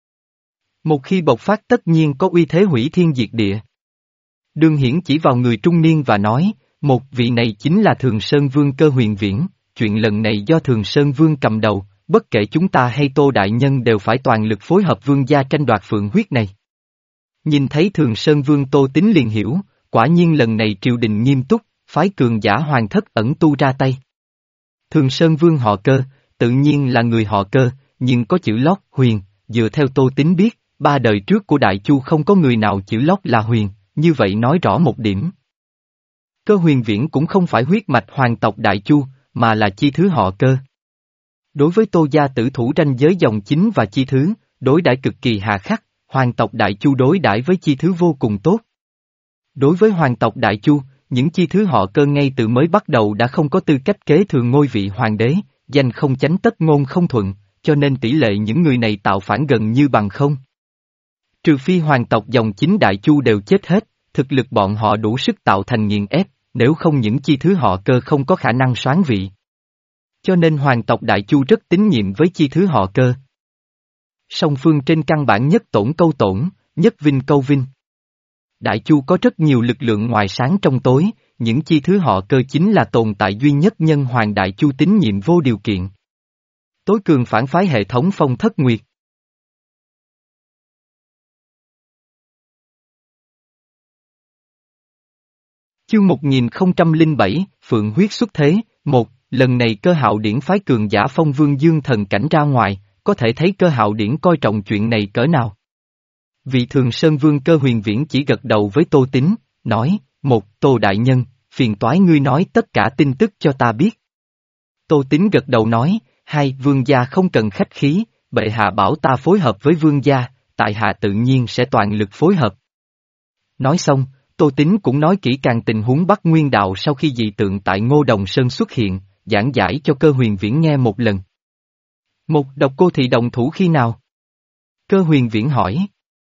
Một khi bộc phát tất nhiên có uy thế hủy thiên diệt địa. Đường Hiển chỉ vào người trung niên và nói, một vị này chính là Thường Sơn Vương Cơ Huyền Viễn, chuyện lần này do Thường Sơn Vương cầm đầu, bất kể chúng ta hay Tô Đại Nhân đều phải toàn lực phối hợp vương gia tranh đoạt phượng huyết này. Nhìn thấy Thường Sơn Vương Tô Tín liền hiểu, quả nhiên lần này triều đình nghiêm túc, phái cường giả hoàng thất ẩn tu ra tay. Thường Sơn Vương họ Cơ, tự nhiên là người họ Cơ, nhưng có chữ lót Huyền, dựa theo Tô Tín biết, ba đời trước của Đại Chu không có người nào chữ lót là Huyền, như vậy nói rõ một điểm. Cơ Huyền Viễn cũng không phải huyết mạch hoàng tộc Đại Chu, mà là chi thứ họ Cơ. Đối với Tô gia tử thủ ranh giới dòng chính và chi thứ, đối đãi cực kỳ hà khắc, hoàng tộc Đại Chu đối đãi với chi thứ vô cùng tốt. Đối với hoàng tộc Đại Chu, những chi thứ họ Cơ ngay từ mới bắt đầu đã không có tư cách kế thừa ngôi vị hoàng đế, danh không chánh tất ngôn không thuận, cho nên tỷ lệ những người này tạo phản gần như bằng không. Trừ phi hoàng tộc dòng chính Đại Chu đều chết hết, thực lực bọn họ đủ sức tạo thành nghiền ép, nếu không những chi thứ họ Cơ không có khả năng soán vị. Cho nên hoàng tộc Đại Chu rất tín nhiệm với chi thứ họ Cơ. Song phương trên căn bản nhất tổn câu tổn, nhất vinh câu vinh. Đại Chu có rất nhiều lực lượng ngoài sáng trong tối, những chi thứ họ Cơ chính là tồn tại duy nhất nhân hoàng Đại Chu tín nhiệm vô điều kiện. Tối cường phản phái hệ thống Phong Thất Nguyệt. Chương một nghìn không trăm lẻ bảy, Phượng huyết xuất thế, một, lần này Cơ Hạo Điển phái cường giả Phong Vương Dương thần cảnh ra ngoài, có thể thấy Cơ Hạo Điển coi trọng chuyện này cỡ nào. Vị Thường Sơn Vương Cơ Huyền Viễn chỉ gật đầu với Tô Tín, nói, một, Tô Đại Nhân, phiền toái ngươi nói tất cả tin tức cho ta biết. Tô Tín gật đầu nói, hai, Vương gia không cần khách khí, bệ hạ bảo ta phối hợp với Vương gia, tại hạ tự nhiên sẽ toàn lực phối hợp. Nói xong, Tô Tín cũng nói kỹ càng tình huống Bắc Nguyên đạo sau khi dị tượng tại Ngô Đồng Sơn xuất hiện, giảng giải cho Cơ Huyền Viễn nghe một lần. Một, Độc Cô Thị động thủ khi nào? Cơ Huyền Viễn hỏi.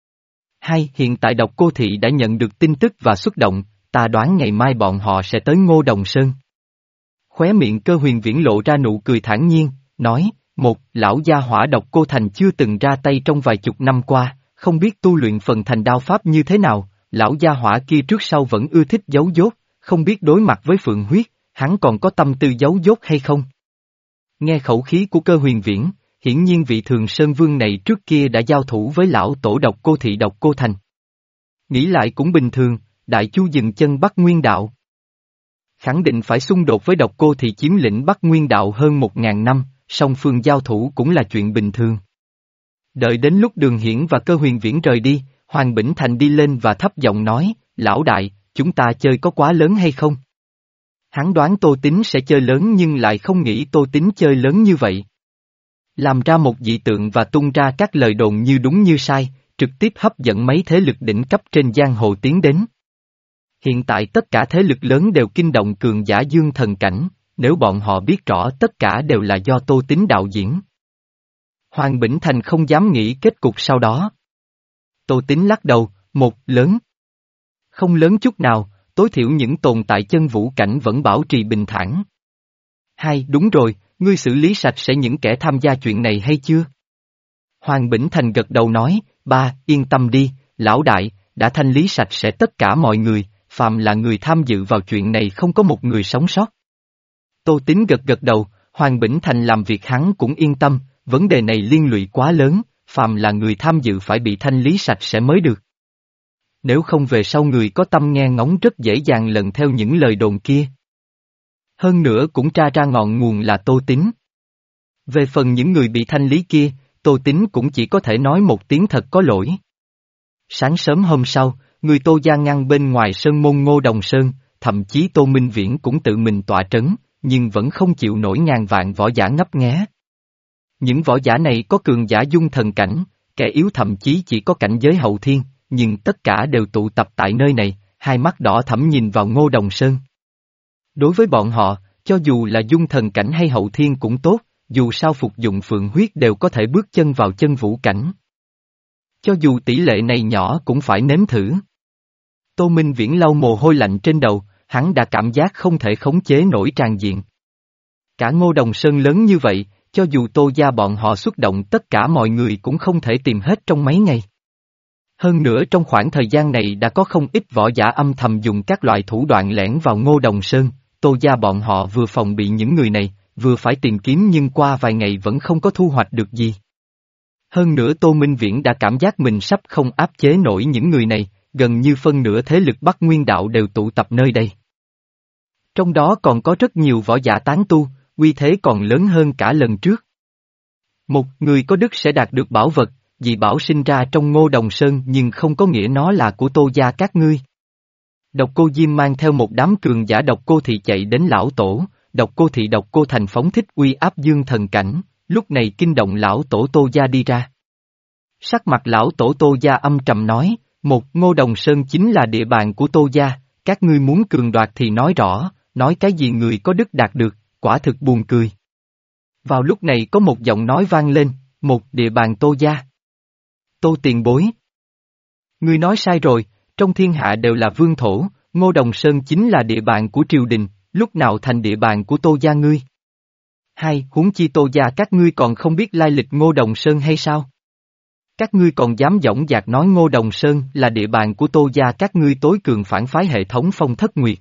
Hai, hiện tại Độc Cô Thị đã nhận được tin tức và xuất động, ta đoán ngày mai bọn họ sẽ tới Ngô Đồng Sơn. Khóe miệng Cơ Huyền Viễn lộ ra nụ cười thản nhiên, nói, một, lão gia hỏa Độc Cô Thành chưa từng ra tay trong vài chục năm qua, không biết tu luyện phần thành đao pháp như thế nào, lão gia hỏa kia trước sau vẫn ưa thích giấu dốt, không biết đối mặt với Phượng huyết, hắn còn có tâm tư giấu dốt hay không? Nghe khẩu khí của Cơ Huyền Viễn, hiển nhiên vị Thường Sơn Vương này trước kia đã giao thủ với lão tổ Độc Cô Thị Độc Cô Thành. Nghĩ lại cũng bình thường, Đại Chu dừng chân Bắc Nguyên đạo. Khẳng định phải xung đột với Độc Cô Thị chiếm lĩnh Bắc Nguyên đạo hơn một ngàn năm, song phương giao thủ cũng là chuyện bình thường. Đợi đến lúc Đường Hiển và Cơ Huyền Viễn rời đi, Hoàng Bỉnh Thành đi lên và thấp giọng nói, lão đại, chúng ta chơi có quá lớn hay không? Hắn đoán Tô Tín sẽ chơi lớn nhưng lại không nghĩ Tô Tín chơi lớn như vậy. Làm ra một dị tượng và tung ra các lời đồn như đúng như sai, trực tiếp hấp dẫn mấy thế lực đỉnh cấp trên giang hồ tiến đến. Hiện tại tất cả thế lực lớn đều kinh động cường giả dương thần cảnh, nếu bọn họ biết rõ tất cả đều là do Tô Tín đạo diễn. Hoàng Bỉnh Thành không dám nghĩ kết cục sau đó. Tô Tín lắc đầu, một, lớn. Không lớn chút nào, tối thiểu những tồn tại chân vũ cảnh vẫn bảo trì bình thản. Hai, đúng rồi, ngươi xử lý sạch sẽ những kẻ tham gia chuyện này hay chưa? Hoàng Bỉnh Thành gật đầu nói, ba, yên tâm đi, lão đại, đã thanh lý sạch sẽ tất cả mọi người, phàm là người tham dự vào chuyện này không có một người sống sót. Tô Tín gật gật đầu, Hoàng Bỉnh Thành làm việc hắn cũng yên tâm, vấn đề này liên lụy quá lớn, phàm là người tham dự phải bị thanh lý sạch sẽ mới được. Nếu không về sau người có tâm nghe ngóng rất dễ dàng lần theo những lời đồn kia. Hơn nữa cũng tra ra ngọn nguồn là Tô Tín. Về phần những người bị thanh lý kia, Tô Tín cũng chỉ có thể nói một tiếng thật có lỗi. Sáng sớm hôm sau, người Tô gia ngăn bên ngoài sơn môn Ngô Đồng Sơn, thậm chí Tô Minh Viễn cũng tự mình tọa trấn, nhưng vẫn không chịu nổi ngàn vạn võ giả ngấp nghé. Những võ giả này có cường giả dung thần cảnh, kẻ yếu thậm chí chỉ có cảnh giới hậu thiên, nhưng tất cả đều tụ tập tại nơi này, hai mắt đỏ thẫm nhìn vào Ngô Đồng Sơn. Đối với bọn họ, cho dù là dung thần cảnh hay hậu thiên cũng tốt, dù sao phục dụng phượng huyết đều có thể bước chân vào chân vũ cảnh. Cho dù tỷ lệ này nhỏ cũng phải nếm thử. Tô Minh Viễn lau mồ hôi lạnh trên đầu, hắn đã cảm giác không thể khống chế nổi tràn diện. Cả Ngô Đồng Sơn lớn như vậy, cho dù Tô gia bọn họ xuất động tất cả mọi người cũng không thể tìm hết trong mấy ngày. Hơn nữa trong khoảng thời gian này đã có không ít võ giả âm thầm dùng các loại thủ đoạn lẻn vào Ngô Đồng Sơn, Tô gia bọn họ vừa phòng bị những người này, vừa phải tìm kiếm nhưng qua vài ngày vẫn không có thu hoạch được gì. Hơn nữa Tô Minh Viễn đã cảm giác mình sắp không áp chế nổi những người này, gần như phân nửa thế lực Bắc Nguyên Đạo đều tụ tập nơi đây. Trong đó còn có rất nhiều võ giả tán tu, uy thế còn lớn hơn cả lần trước. Một người có đức sẽ đạt được bảo vật, dị bảo sinh ra trong Ngô Đồng Sơn nhưng không có nghĩa nó là của Tô gia các ngươi. Độc Cô Diêm mang theo một đám cường giả Độc Cô Thị chạy đến lão tổ, Độc Cô Thị Độc Cô Thành phóng thích uy áp dương thần cảnh, lúc này kinh động lão tổ Tô gia đi ra. Sắc mặt lão tổ Tô gia âm trầm nói, một Ngô Đồng Sơn chính là địa bàn của Tô gia, các ngươi muốn cường đoạt thì nói rõ, nói cái gì người có đức đạt được, quả thực buồn cười. Vào lúc này có một giọng nói vang lên, một địa bàn Tô gia. Tô tiền bối. Ngươi nói sai rồi, trong thiên hạ đều là vương thổ, Ngô Đồng Sơn chính là địa bàn của triều đình, lúc nào thành địa bàn của Tô gia ngươi? Hai, huống chi Tô gia các ngươi còn không biết lai lịch Ngô Đồng Sơn hay sao? Các ngươi còn dám dõng dạc nói Ngô Đồng Sơn là địa bàn của Tô gia các ngươi tối cường phản phái hệ thống Phong Thất Nguyệt.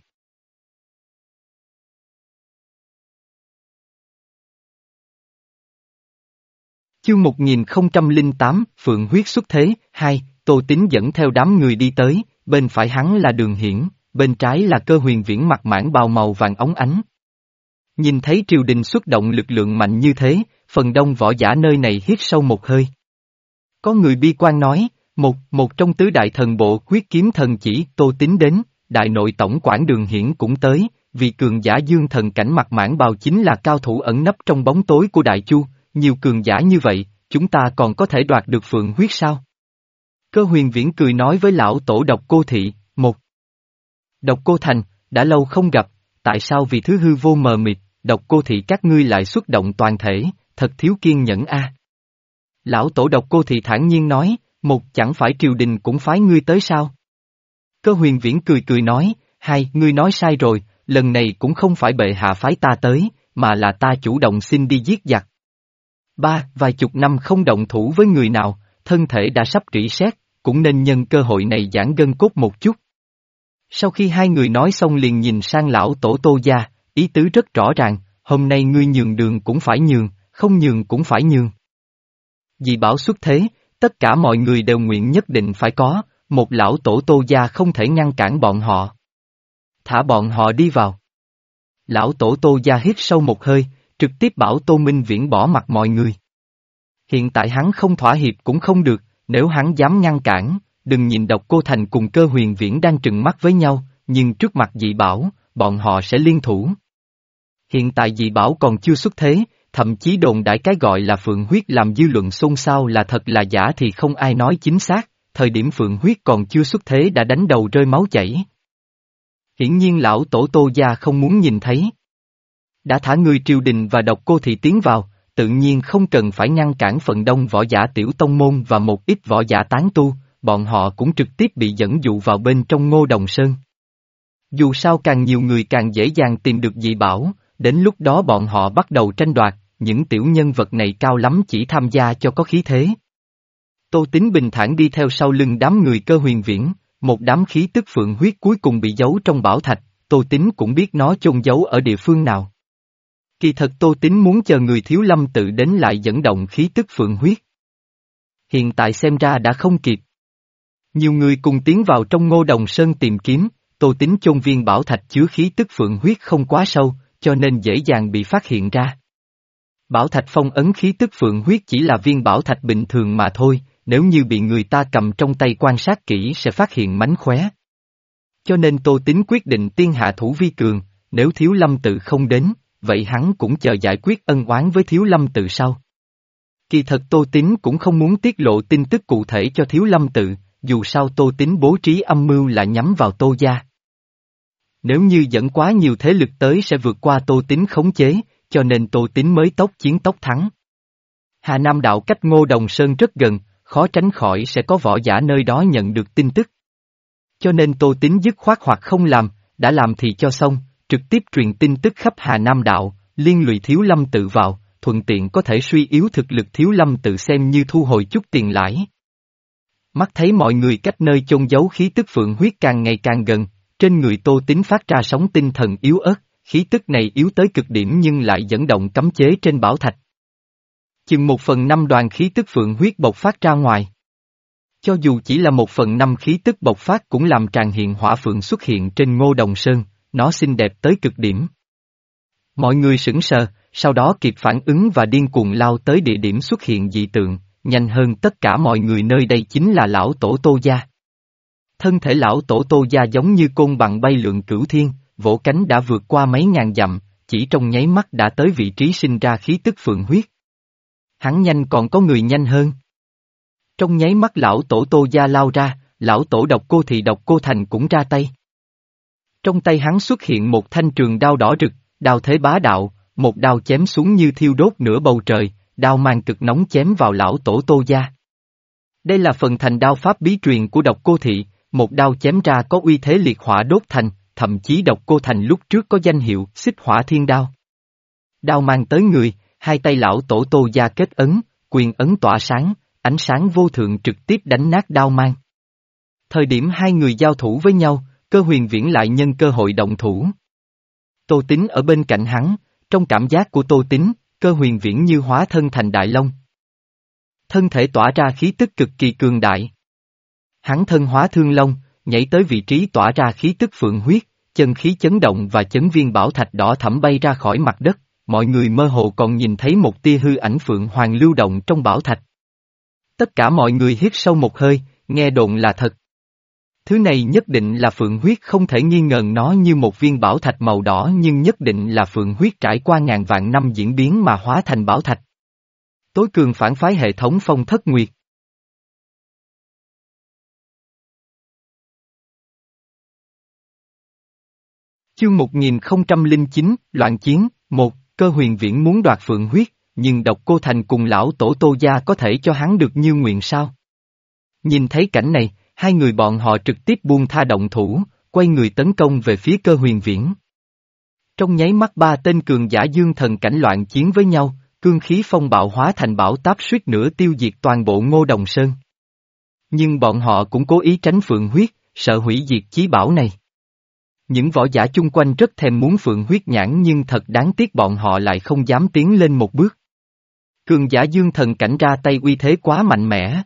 Chương một nghìn không trăm lẻ tám, Phượng huyết xuất thế, hai, Tô Tín dẫn theo đám người đi tới, bên phải hắn là Đường Hiển, bên trái là Cơ Huyền Viễn mặc mãng bào màu vàng óng ánh. Nhìn thấy triều đình xuất động lực lượng mạnh như thế, phần đông võ giả nơi này hít sâu một hơi. Có người bi quan nói, một, một trong tứ đại thần bộ huyết kiếm thần chỉ Tô Tín đến, đại nội tổng quản Đường Hiển cũng tới, vì cường giả dương thần cảnh mặc mãng bào chính là cao thủ ẩn nấp trong bóng tối của Đại Chu, nhiều cường giả như vậy, chúng ta còn có thể đoạt được phượng huyết sao? Cơ Huyền Viễn cười nói với lão tổ Độc Cô Thị, một. Độc Cô Thành, đã lâu không gặp, tại sao vì thứ hư vô mờ mịt, Độc Cô Thị các ngươi lại xuất động toàn thể, thật thiếu kiên nhẫn a. Lão tổ Độc Cô Thị thản nhiên nói, một chẳng phải triều đình cũng phái ngươi tới sao? Cơ Huyền Viễn cười cười nói, hai, ngươi nói sai rồi, lần này cũng không phải bệ hạ phái ta tới, mà là ta chủ động xin đi giết giặc. Ba, vài chục năm không động thủ với người nào, thân thể đã sắp rỉ sét, cũng nên nhân cơ hội này giãn gân cốt một chút. Sau khi hai người nói xong liền nhìn sang lão tổ Tô gia, ý tứ rất rõ ràng, hôm nay ngươi nhường đường cũng phải nhường, không nhường cũng phải nhường. Dị bảo xuất thế, tất cả mọi người đều nguyện nhất định phải có, một lão tổ Tô gia không thể ngăn cản bọn họ. Thả bọn họ đi vào. Lão tổ Tô gia hít sâu một hơi, trực tiếp bảo Tô Minh Viễn bỏ mặt mọi người. Hiện tại hắn không thỏa hiệp cũng không được, nếu hắn dám ngăn cản, đừng nhìn Độc Cô Thành cùng Cơ Huyền Viễn đang trừng mắt với nhau, nhưng trước mặt dị bảo, bọn họ sẽ liên thủ. Hiện tại dị bảo còn chưa xuất thế, thậm chí đồn đãi cái gọi là phượng huyết làm dư luận xôn xao là thật là giả thì không ai nói chính xác, thời điểm phượng huyết còn chưa xuất thế đã đánh đầu rơi máu chảy. Hiển nhiên lão tổ Tô gia không muốn nhìn thấy. Đã thả người triều đình và Độc Cô Thị tiến vào, tự nhiên không cần phải ngăn cản phần đông võ giả tiểu tông môn và một ít võ giả tán tu, bọn họ cũng trực tiếp bị dẫn dụ vào bên trong Ngô Đồng Sơn. Dù sao càng nhiều người càng dễ dàng tìm được dị bảo, đến lúc đó bọn họ bắt đầu tranh đoạt, những tiểu nhân vật này cao lắm chỉ tham gia cho có khí thế. Tô Tín bình thản đi theo sau lưng đám người Cơ Huyền Viễn, một đám khí tức phượng huyết cuối cùng bị giấu trong bảo thạch, Tô Tín cũng biết nó chôn giấu ở địa phương nào. Kỳ thật Tô Tín muốn chờ người Thiếu Lâm tự đến lại dẫn động khí tức phượng huyết. Hiện tại xem ra đã không kịp. Nhiều người cùng tiến vào trong Ngô Đồng Sơn tìm kiếm, Tô Tín chôn viên bảo thạch chứa khí tức phượng huyết không quá sâu, cho nên dễ dàng bị phát hiện ra. Bảo thạch phong ấn khí tức phượng huyết chỉ là viên bảo thạch bình thường mà thôi, nếu như bị người ta cầm trong tay quan sát kỹ sẽ phát hiện mánh khóe. Cho nên Tô Tín quyết định tiên hạ thủ vi cường, nếu Thiếu Lâm Tự không đến, vậy hắn cũng chờ giải quyết ân oán với Thiếu Lâm Tự sau. Kỳ thật Tô Tín cũng không muốn tiết lộ tin tức cụ thể cho Thiếu Lâm Tự, dù sao Tô Tín bố trí âm mưu là nhắm vào Tô gia. Nếu như dẫn quá nhiều thế lực tới sẽ vượt qua Tô Tín khống chế, cho nên Tô Tín mới tốc chiến tốc thắng. Hà Nam đạo cách Ngô Đồng Sơn rất gần, khó tránh khỏi sẽ có võ giả nơi đó nhận được tin tức. Cho nên Tô Tín dứt khoát hoặc không làm, đã làm thì cho xong, trực tiếp truyền tin tức khắp Hà Nam đạo, liên lụy Thiếu Lâm Tự vào, thuận tiện có thể suy yếu thực lực Thiếu Lâm Tự xem như thu hồi chút tiền lãi. Mắt thấy mọi người cách nơi chôn giấu khí tức phượng huyết càng ngày càng gần, trên người Tô Tín phát ra sóng tinh thần yếu ớt, khí tức này yếu tới cực điểm nhưng lại dẫn động cấm chế trên bảo thạch. Chừng một phần năm đoàn khí tức phượng huyết bộc phát ra ngoài. Cho dù chỉ là một phần năm khí tức bộc phát cũng làm tràn hiện hỏa phượng xuất hiện trên Ngô Đồng Sơn, nó xinh đẹp tới cực điểm. Mọi người sững sờ, sau đó kịp phản ứng và điên cuồng lao tới địa điểm xuất hiện dị tượng, nhanh hơn tất cả mọi người nơi đây chính là lão tổ Tô gia. Thân thể lão tổ Tô gia giống như côn bằng bay lượn cửu thiên, vỗ cánh đã vượt qua mấy ngàn dặm, chỉ trong nháy mắt đã tới vị trí sinh ra khí tức phượng huyết. Hắn nhanh còn có người nhanh hơn. Trong nháy mắt lão tổ Tô gia lao ra, lão tổ Độc Cô Thị Độc Cô Thành cũng ra tay. Trong tay hắn xuất hiện một thanh trường đao đỏ rực, đao thế bá đạo, một đao chém xuống như thiêu đốt nửa bầu trời, đao mang cực nóng chém vào lão tổ Tô gia. Đây là phần thành đao pháp bí truyền của Độc Cô Thị, một đao chém ra có uy thế liệt hỏa đốt thành, thậm chí Độc Cô Thành lúc trước có danh hiệu xích hỏa thiên đao. Đao mang tới người, hai tay lão tổ Tô gia kết ấn, quyền ấn tỏa sáng, ánh sáng vô thượng trực tiếp đánh nát đao mang. Thời điểm hai người giao thủ với nhau, Cơ Huyền Viễn lại nhân cơ hội động thủ. Tô Tín ở bên cạnh hắn, trong cảm giác của Tô Tín, Cơ Huyền Viễn như hóa thân thành đại long. Thân thể tỏa ra khí tức cực kỳ cường đại. Hắn thân hóa thương long, nhảy tới vị trí tỏa ra khí tức phượng huyết, chân khí chấn động và chấn viên bảo thạch đỏ thẫm bay ra khỏi mặt đất, mọi người mơ hồ còn nhìn thấy một tia hư ảnh phượng hoàng lưu động trong bảo thạch. Tất cả mọi người hít sâu một hơi, nghe đồn là thật. Thứ này nhất định là phượng huyết, không thể nghi ngờ nó như một viên bảo thạch màu đỏ nhưng nhất định là phượng huyết trải qua ngàn vạn năm diễn biến mà hóa thành bảo thạch. Tối cường phản phái hệ thống Phong Thất Nguyệt. Chương một nghìn không trăm lẻ chín, Loạn Chiến, một, Cơ Huyền Viễn muốn đoạt phượng huyết, nhưng Độc Cô Thành cùng lão tổ Tô gia có thể cho hắn được như nguyện sao? Nhìn thấy cảnh này, hai người bọn họ trực tiếp buông tha động thủ, quay người tấn công về phía Cơ Huyền Viễn. Trong nháy mắt ba tên cường giả dương thần cảnh loạn chiến với nhau, cương khí phong bạo hóa thành bão táp suýt nữa tiêu diệt toàn bộ Ngô Đồng Sơn. Nhưng bọn họ cũng cố ý tránh phượng huyết, sợ hủy diệt chí bảo này. Những võ giả chung quanh rất thèm muốn phượng huyết nhãn nhưng thật đáng tiếc bọn họ lại không dám tiến lên một bước. Cường giả dương thần cảnh ra tay uy thế quá mạnh mẽ.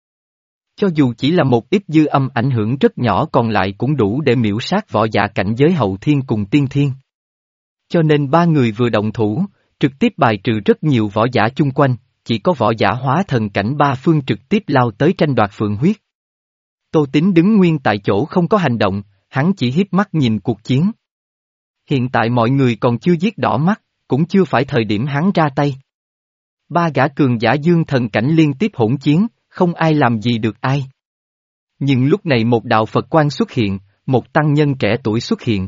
Cho dù chỉ là một ít dư âm ảnh hưởng rất nhỏ còn lại cũng đủ để miễu sát võ giả cảnh giới hậu thiên cùng tiên thiên. Cho nên ba người vừa động thủ, trực tiếp bài trừ rất nhiều võ giả chung quanh, chỉ có võ giả hóa thần cảnh ba phương trực tiếp lao tới tranh đoạt phượng huyết. Tô Tín đứng nguyên tại chỗ không có hành động, hắn chỉ hiếp mắt nhìn cuộc chiến. Hiện tại mọi người còn chưa giết đỏ mắt, cũng chưa phải thời điểm hắn ra tay. Ba gã cường giả dương thần cảnh liên tiếp hỗn chiến, không ai làm gì được ai. Nhưng lúc này một đạo Phật quang xuất hiện, một tăng nhân trẻ tuổi xuất hiện.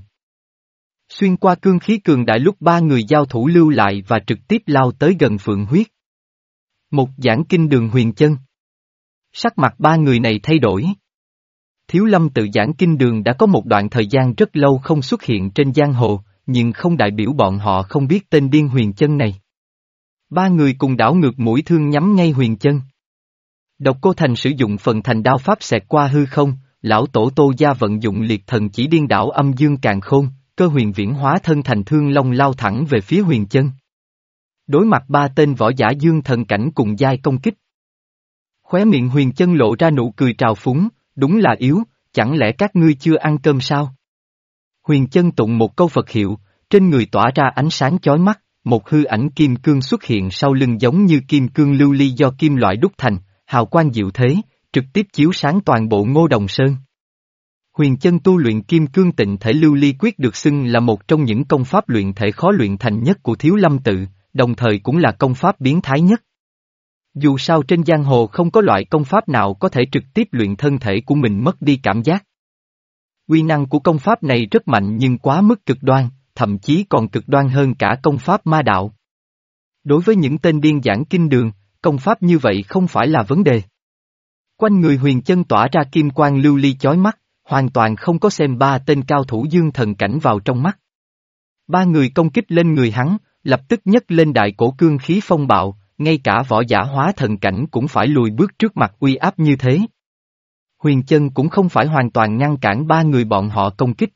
Xuyên qua cương khí cường đại lúc ba người giao thủ lưu lại và trực tiếp lao tới gần phượng huyết. Một giảng kinh đường huyền chân. Sắc mặt ba người này thay đổi. Thiếu Lâm Tự giảng kinh đường đã có một đoạn thời gian rất lâu không xuất hiện trên giang hồ, nhưng không đại biểu bọn họ không biết tên điên huyền chân này. Ba người cùng đảo ngược mũi thương nhắm ngay huyền chân. Độc Cô Thành sử dụng phần thành đao pháp xẹt qua hư không, lão tổ Tô gia vận dụng liệt thần chỉ điên đảo âm dương càn khôn, Cơ Huyền Viễn hóa thân thành thương long lao thẳng về phía huyền chân. Đối mặt ba tên võ giả dương thần cảnh cùng giai công kích. Khóe miệng huyền chân lộ ra nụ cười trào phúng, đúng là yếu, chẳng lẽ các ngươi chưa ăn cơm sao? Huyền chân tụng một câu Phật hiệu, trên người tỏa ra ánh sáng chói mắt, một hư ảnh kim cương xuất hiện sau lưng giống như kim cương lưu ly do kim loại đúc thành, hào quang diệu thế, trực tiếp chiếu sáng toàn bộ Ngô Đồng Sơn. Huyền chân tu luyện kim cương tịnh thể lưu ly quyết được xưng là một trong những công pháp luyện thể khó luyện thành nhất của Thiếu Lâm tự, đồng thời cũng là công pháp biến thái nhất. Dù sao trên giang hồ không có loại công pháp nào có thể trực tiếp luyện thân thể của mình mất đi cảm giác. Uy năng của công pháp này rất mạnh nhưng quá mức cực đoan, thậm chí còn cực đoan hơn cả công pháp ma đạo. Đối với những tên điên giảng kinh đường, công pháp như vậy không phải là vấn đề. Quanh người huyền chân tỏa ra kim quang lưu ly chói mắt, hoàn toàn không có xem ba tên cao thủ dương thần cảnh vào trong mắt. Ba người công kích lên người hắn, lập tức nhấc lên đại cổ cương khí phong bạo, ngay cả võ giả hóa thần cảnh cũng phải lùi bước trước mặt uy áp như thế. Huyền chân cũng không phải hoàn toàn ngăn cản ba người bọn họ công kích.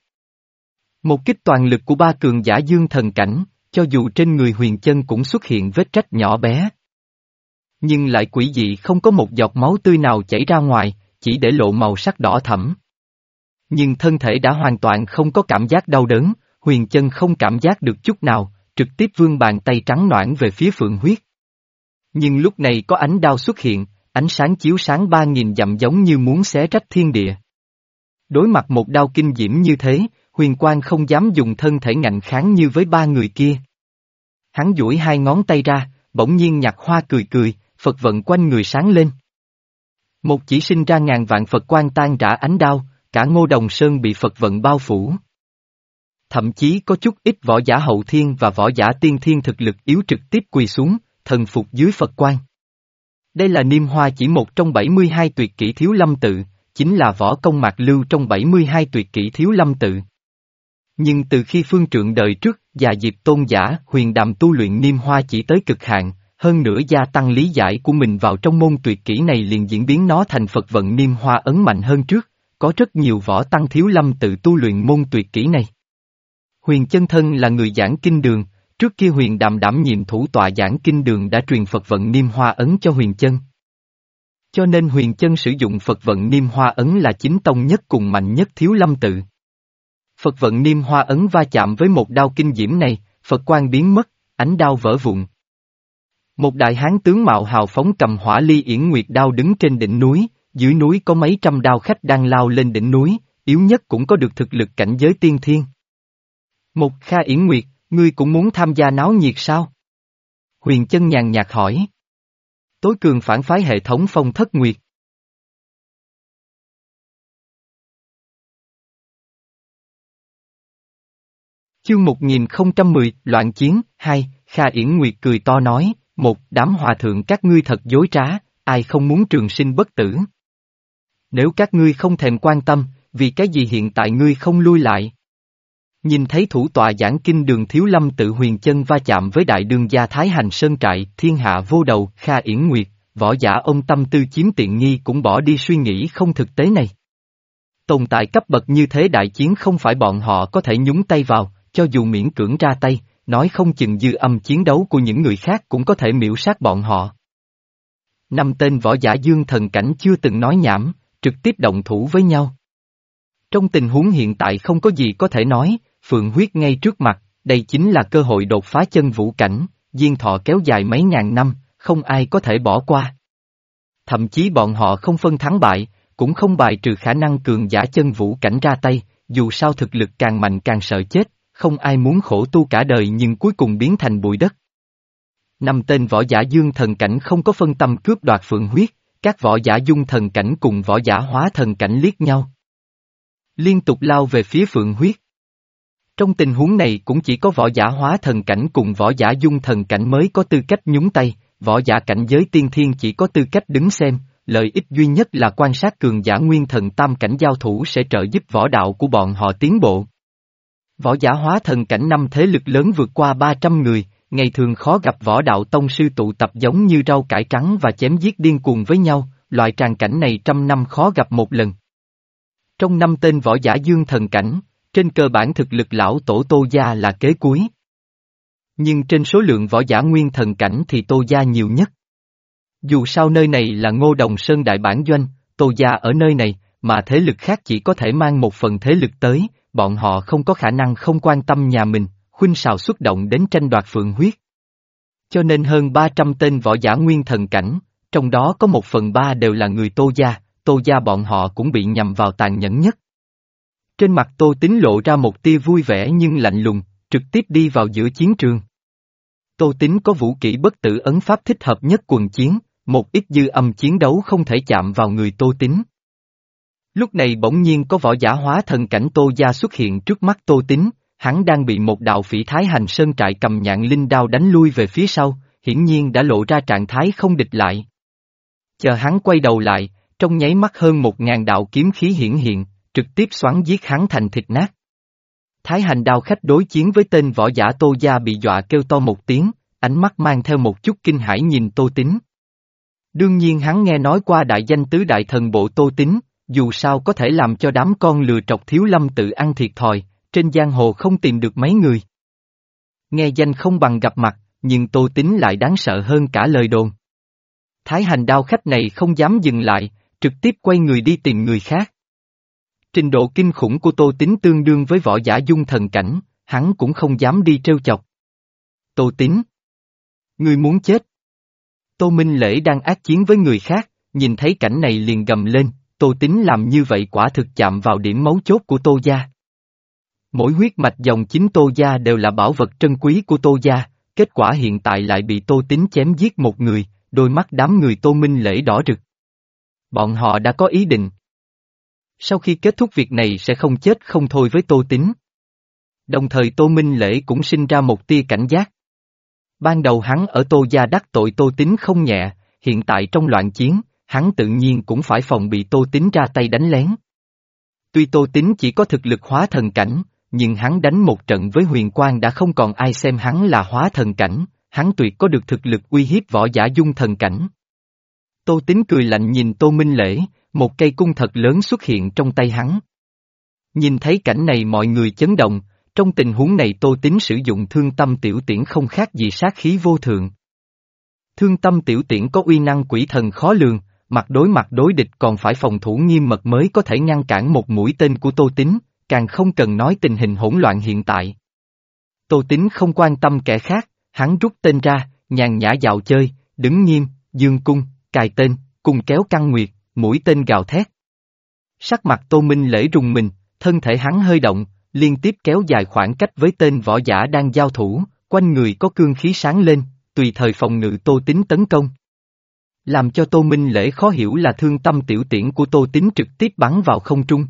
Một kích toàn lực của ba cường giả dương thần cảnh, cho dù trên người huyền chân cũng xuất hiện vết rách nhỏ bé. Nhưng lại quỷ dị không có một giọt máu tươi nào chảy ra ngoài, chỉ để lộ màu sắc đỏ thẫm. Nhưng thân thể đã hoàn toàn không có cảm giác đau đớn, huyền chân không cảm giác được chút nào, trực tiếp vươn bàn tay trắng nõn về phía Phượng Huyết. Nhưng lúc này có ánh đao xuất hiện, ánh sáng chiếu sáng ba nghìn dặm giống như muốn xé rách thiên địa. Đối mặt một đao kinh diễm như thế, Huyền Quang không dám dùng thân thể ngạnh kháng như với ba người kia. Hắn duỗi hai ngón tay ra, bỗng nhiên nhặt hoa cười cười, Phật vận quanh người sáng lên. Một chỉ sinh ra ngàn vạn Phật quang tan rã ánh đao, cả Ngô Đồng Sơn bị Phật vận bao phủ. Thậm chí có chút ít võ giả hậu thiên và võ giả tiên thiên thực lực yếu trực tiếp quỳ xuống, thần phục dưới Phật quang. Đây là niêm hoa chỉ một trong bảy mươi hai tuyệt kỹ Thiếu Lâm tự, chính là võ công mạc lưu trong bảy mươi hai tuyệt kỹ Thiếu Lâm tự. Nhưng từ khi phương trượng đời trước, Già Diệp tôn giả huyền đàm tu luyện niêm hoa chỉ tới cực hạn, hơn nữa gia tăng lý giải của mình vào trong môn tuyệt kỹ này liền diễn biến nó thành Phật vận niêm hoa ấn mạnh hơn trước, có rất nhiều võ tăng Thiếu Lâm tự tu luyện môn tuyệt kỹ này. Huyền chân thân là người giảng kinh đường, trước kia huyền đàm đảm nhiệm thủ tọa giảng kinh đường đã truyền Phật vận niêm hoa ấn cho huyền chân. Cho nên huyền chân sử dụng Phật vận niêm hoa ấn là chính tông nhất cùng mạnh nhất Thiếu Lâm tự. Phật vận niêm hoa ấn va chạm với một đao kinh diễm này, Phật quang biến mất, ánh đao vỡ vụn. Một đại hán tướng mạo hào phóng cầm hỏa ly yển nguyệt đao đứng trên đỉnh núi, dưới núi có mấy trăm đao khách đang lao lên đỉnh núi, yếu nhất cũng có được thực lực cảnh giới tiên thiên. Một Kha Yển Nguyệt, ngươi cũng muốn tham gia náo nhiệt sao? Huyền chân nhàn nhạt hỏi. Tối cường phản phái hệ thống Phong Thất Nguyệt. Chương một nghìn không trăm mười, Loạn Chiến, hai, Kha Yển Nguyệt cười to nói, một, đám hòa thượng các ngươi thật dối trá, ai không muốn trường sinh bất tử. Nếu các ngươi không thèm quan tâm, vì cái gì hiện tại ngươi không lui lại? Nhìn thấy thủ tọa giảng kinh đường Thiếu Lâm tự huyền chân va chạm với đại đương gia Thái Hành Sơn trại, thiên hạ vô đầu, Kha Yển Nguyệt, võ giả ông tâm tư chiếm tiện nghi cũng bỏ đi suy nghĩ không thực tế này. Tồn tại cấp bậc như thế đại chiến không phải bọn họ có thể nhúng tay vào, cho dù miễn cưỡng ra tay, nói không chừng dư âm chiến đấu của những người khác cũng có thể miễu sát bọn họ. Năm tên võ giả dương thần cảnh chưa từng nói nhảm, trực tiếp động thủ với nhau. Trong tình huống hiện tại không có gì có thể nói, Phượng Huyết ngay trước mặt, đây chính là cơ hội đột phá chân vũ cảnh, diên thọ kéo dài mấy ngàn năm, không ai có thể bỏ qua. Thậm chí bọn họ không phân thắng bại, cũng không bài trừ khả năng cường giả chân vũ cảnh ra tay, dù sao thực lực càng mạnh càng sợ chết, không ai muốn khổ tu cả đời nhưng cuối cùng biến thành bụi đất. Năm tên võ giả dương thần cảnh không có phân tâm cướp đoạt Phượng Huyết, các võ giả dung thần cảnh cùng võ giả hóa thần cảnh liếc nhau. Liên tục lao về phía Phượng Huyết. Trong tình huống này cũng chỉ có võ giả hóa thần cảnh cùng võ giả dung thần cảnh mới có tư cách nhúng tay, võ giả cảnh giới tiên thiên chỉ có tư cách đứng xem, lợi ích duy nhất là quan sát cường giả nguyên thần tam cảnh giao thủ sẽ trợ giúp võ đạo của bọn họ tiến bộ. Võ giả hóa thần cảnh năm thế lực lớn vượt qua ba trăm người, ngày thường khó gặp võ đạo tông sư tụ tập giống như rau cải trắng và chém giết điên cuồng với nhau, loại tràng cảnh này trăm năm khó gặp một lần. Trong năm tên võ giả dương thần cảnh, trên cơ bản thực lực lão tổ Tô Gia là kế cuối. Nhưng trên số lượng võ giả nguyên thần cảnh thì Tô Gia nhiều nhất. Dù sao nơi này là Ngô Đồng Sơn đại bản doanh, Tô Gia ở nơi này, mà thế lực khác chỉ có thể mang một phần thế lực tới, bọn họ không có khả năng không quan tâm nhà mình, khuynh xào xuất động đến tranh đoạt Phượng Huyết. Cho nên hơn ba trăm tên võ giả nguyên thần cảnh, trong đó có một phần ba đều là người Tô gia, Tô gia bọn họ cũng bị nhằm vào tàn nhẫn nhất. Trên mặt Tô Tín lộ ra một tia vui vẻ nhưng lạnh lùng, trực tiếp đi vào giữa chiến trường. Tô Tín có vũ kỹ bất tử ấn pháp thích hợp nhất quần chiến, một ít dư âm chiến đấu không thể chạm vào người Tô Tín. Lúc này bỗng nhiên có võ giả hóa thần cảnh Tô gia xuất hiện trước mắt Tô Tín, hắn đang bị một đạo phỉ Thái Hành Sơn trại cầm nhạn linh đao đánh lui về phía sau, hiển nhiên đã lộ ra trạng thái không địch lại. Chờ hắn quay đầu lại, trong nháy mắt hơn một ngàn đạo kiếm khí hiển hiện, trực tiếp xoắn giết hắn thành thịt nát. Thái Hành đao khách đối chiến với tên võ giả Tô gia bị dọa kêu to một tiếng, ánh mắt mang theo một chút kinh hãi nhìn Tô Tín. Đương nhiên hắn nghe nói qua đại danh tứ đại thần bộ Tô Tín, dù sao có thể làm cho đám con lừa trọc Thiếu Lâm tự ăn thiệt thòi, trên giang hồ không tìm được mấy người. Nghe danh không bằng gặp mặt, nhưng Tô Tín lại đáng sợ hơn cả lời đồn. Thái Hành đao khách này không dám dừng lại, trực tiếp quay người đi tìm người khác. Trình độ kinh khủng của Tô Tín tương đương với võ giả dung thần cảnh, hắn cũng không dám đi trêu chọc. Tô Tín, ngươi muốn chết. Tô Minh Lễ đang ác chiến với người khác, nhìn thấy cảnh này liền gầm lên, Tô Tín làm như vậy quả thực chạm vào điểm mấu chốt của Tô gia. Mỗi huyết mạch dòng chính Tô gia đều là bảo vật trân quý của Tô gia, kết quả hiện tại lại bị Tô Tín chém giết một người, đôi mắt đám người Tô Minh Lễ đỏ rực. Bọn họ đã có ý định. Sau khi kết thúc việc này sẽ không chết không thôi với Tô Tín. Đồng thời Tô Minh Lễ cũng sinh ra một tia cảnh giác. Ban đầu hắn ở Tô gia đắc tội Tô Tín không nhẹ, hiện tại trong loạn chiến, hắn tự nhiên cũng phải phòng bị Tô Tín ra tay đánh lén. Tuy Tô Tín chỉ có thực lực hóa thần cảnh, nhưng hắn đánh một trận với Huyền Quang đã không còn ai xem hắn là hóa thần cảnh, hắn tuyệt có được thực lực uy hiếp võ giả dung thần cảnh. Tô Tín cười lạnh nhìn Tô Minh Lễ, một cây cung thật lớn xuất hiện trong tay hắn. Nhìn thấy cảnh này mọi người chấn động, trong tình huống này Tô Tín sử dụng thương tâm tiểu tiễn không khác gì sát khí vô thượng. Thương tâm tiểu tiễn có uy năng quỷ thần khó lường, mặt đối mặt đối địch còn phải phòng thủ nghiêm mật mới có thể ngăn cản một mũi tên của Tô Tín, càng không cần nói tình hình hỗn loạn hiện tại. Tô Tín không quan tâm kẻ khác, hắn rút tên ra, nhàn nhã dạo chơi, đứng nghiêm, dương cung, cài tên, cung kéo căng nguyệt, mũi tên gào thét. Sắc mặt Tô Minh Lễ rùng mình, thân thể hắn hơi động, liên tiếp kéo dài khoảng cách với tên võ giả đang giao thủ, quanh người có cương khí sáng lên, tùy thời phòng ngự Tô Tín tấn công. Làm cho Tô Minh Lễ khó hiểu là thương tâm tiểu tiễn của Tô Tín trực tiếp bắn vào không trung.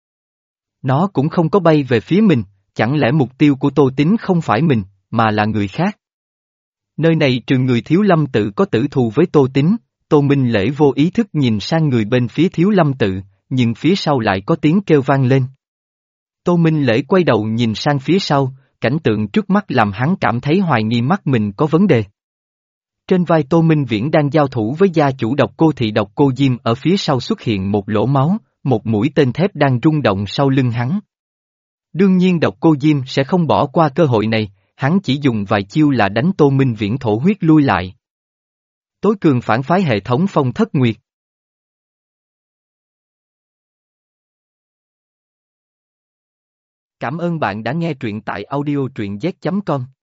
Nó cũng không có bay về phía mình, chẳng lẽ mục tiêu của Tô Tín không phải mình, mà là người khác. Nơi này trừ người Thiếu Lâm tự có tử thù với Tô Tín, Tô Minh Lễ vô ý thức nhìn sang người bên phía Thiếu Lâm tự, nhưng phía sau lại có tiếng kêu vang lên. Tô Minh Lễ quay đầu nhìn sang phía sau, cảnh tượng trước mắt làm hắn cảm thấy hoài nghi mắt mình có vấn đề. Trên vai Tô Minh Viễn đang giao thủ với gia chủ Độc Cô Thị Độc Cô Diêm ở phía sau xuất hiện một lỗ máu, một mũi tên thép đang rung động sau lưng hắn. Đương nhiên Độc Cô Diêm sẽ không bỏ qua cơ hội này, hắn chỉ dùng vài chiêu là đánh Tô Minh Viễn thổ huyết lui lại. Tối cường phản phái hệ thống Phong Thất Nguyệt. Cảm ơn bạn đã nghe truyện tại audio truyện z chấm com.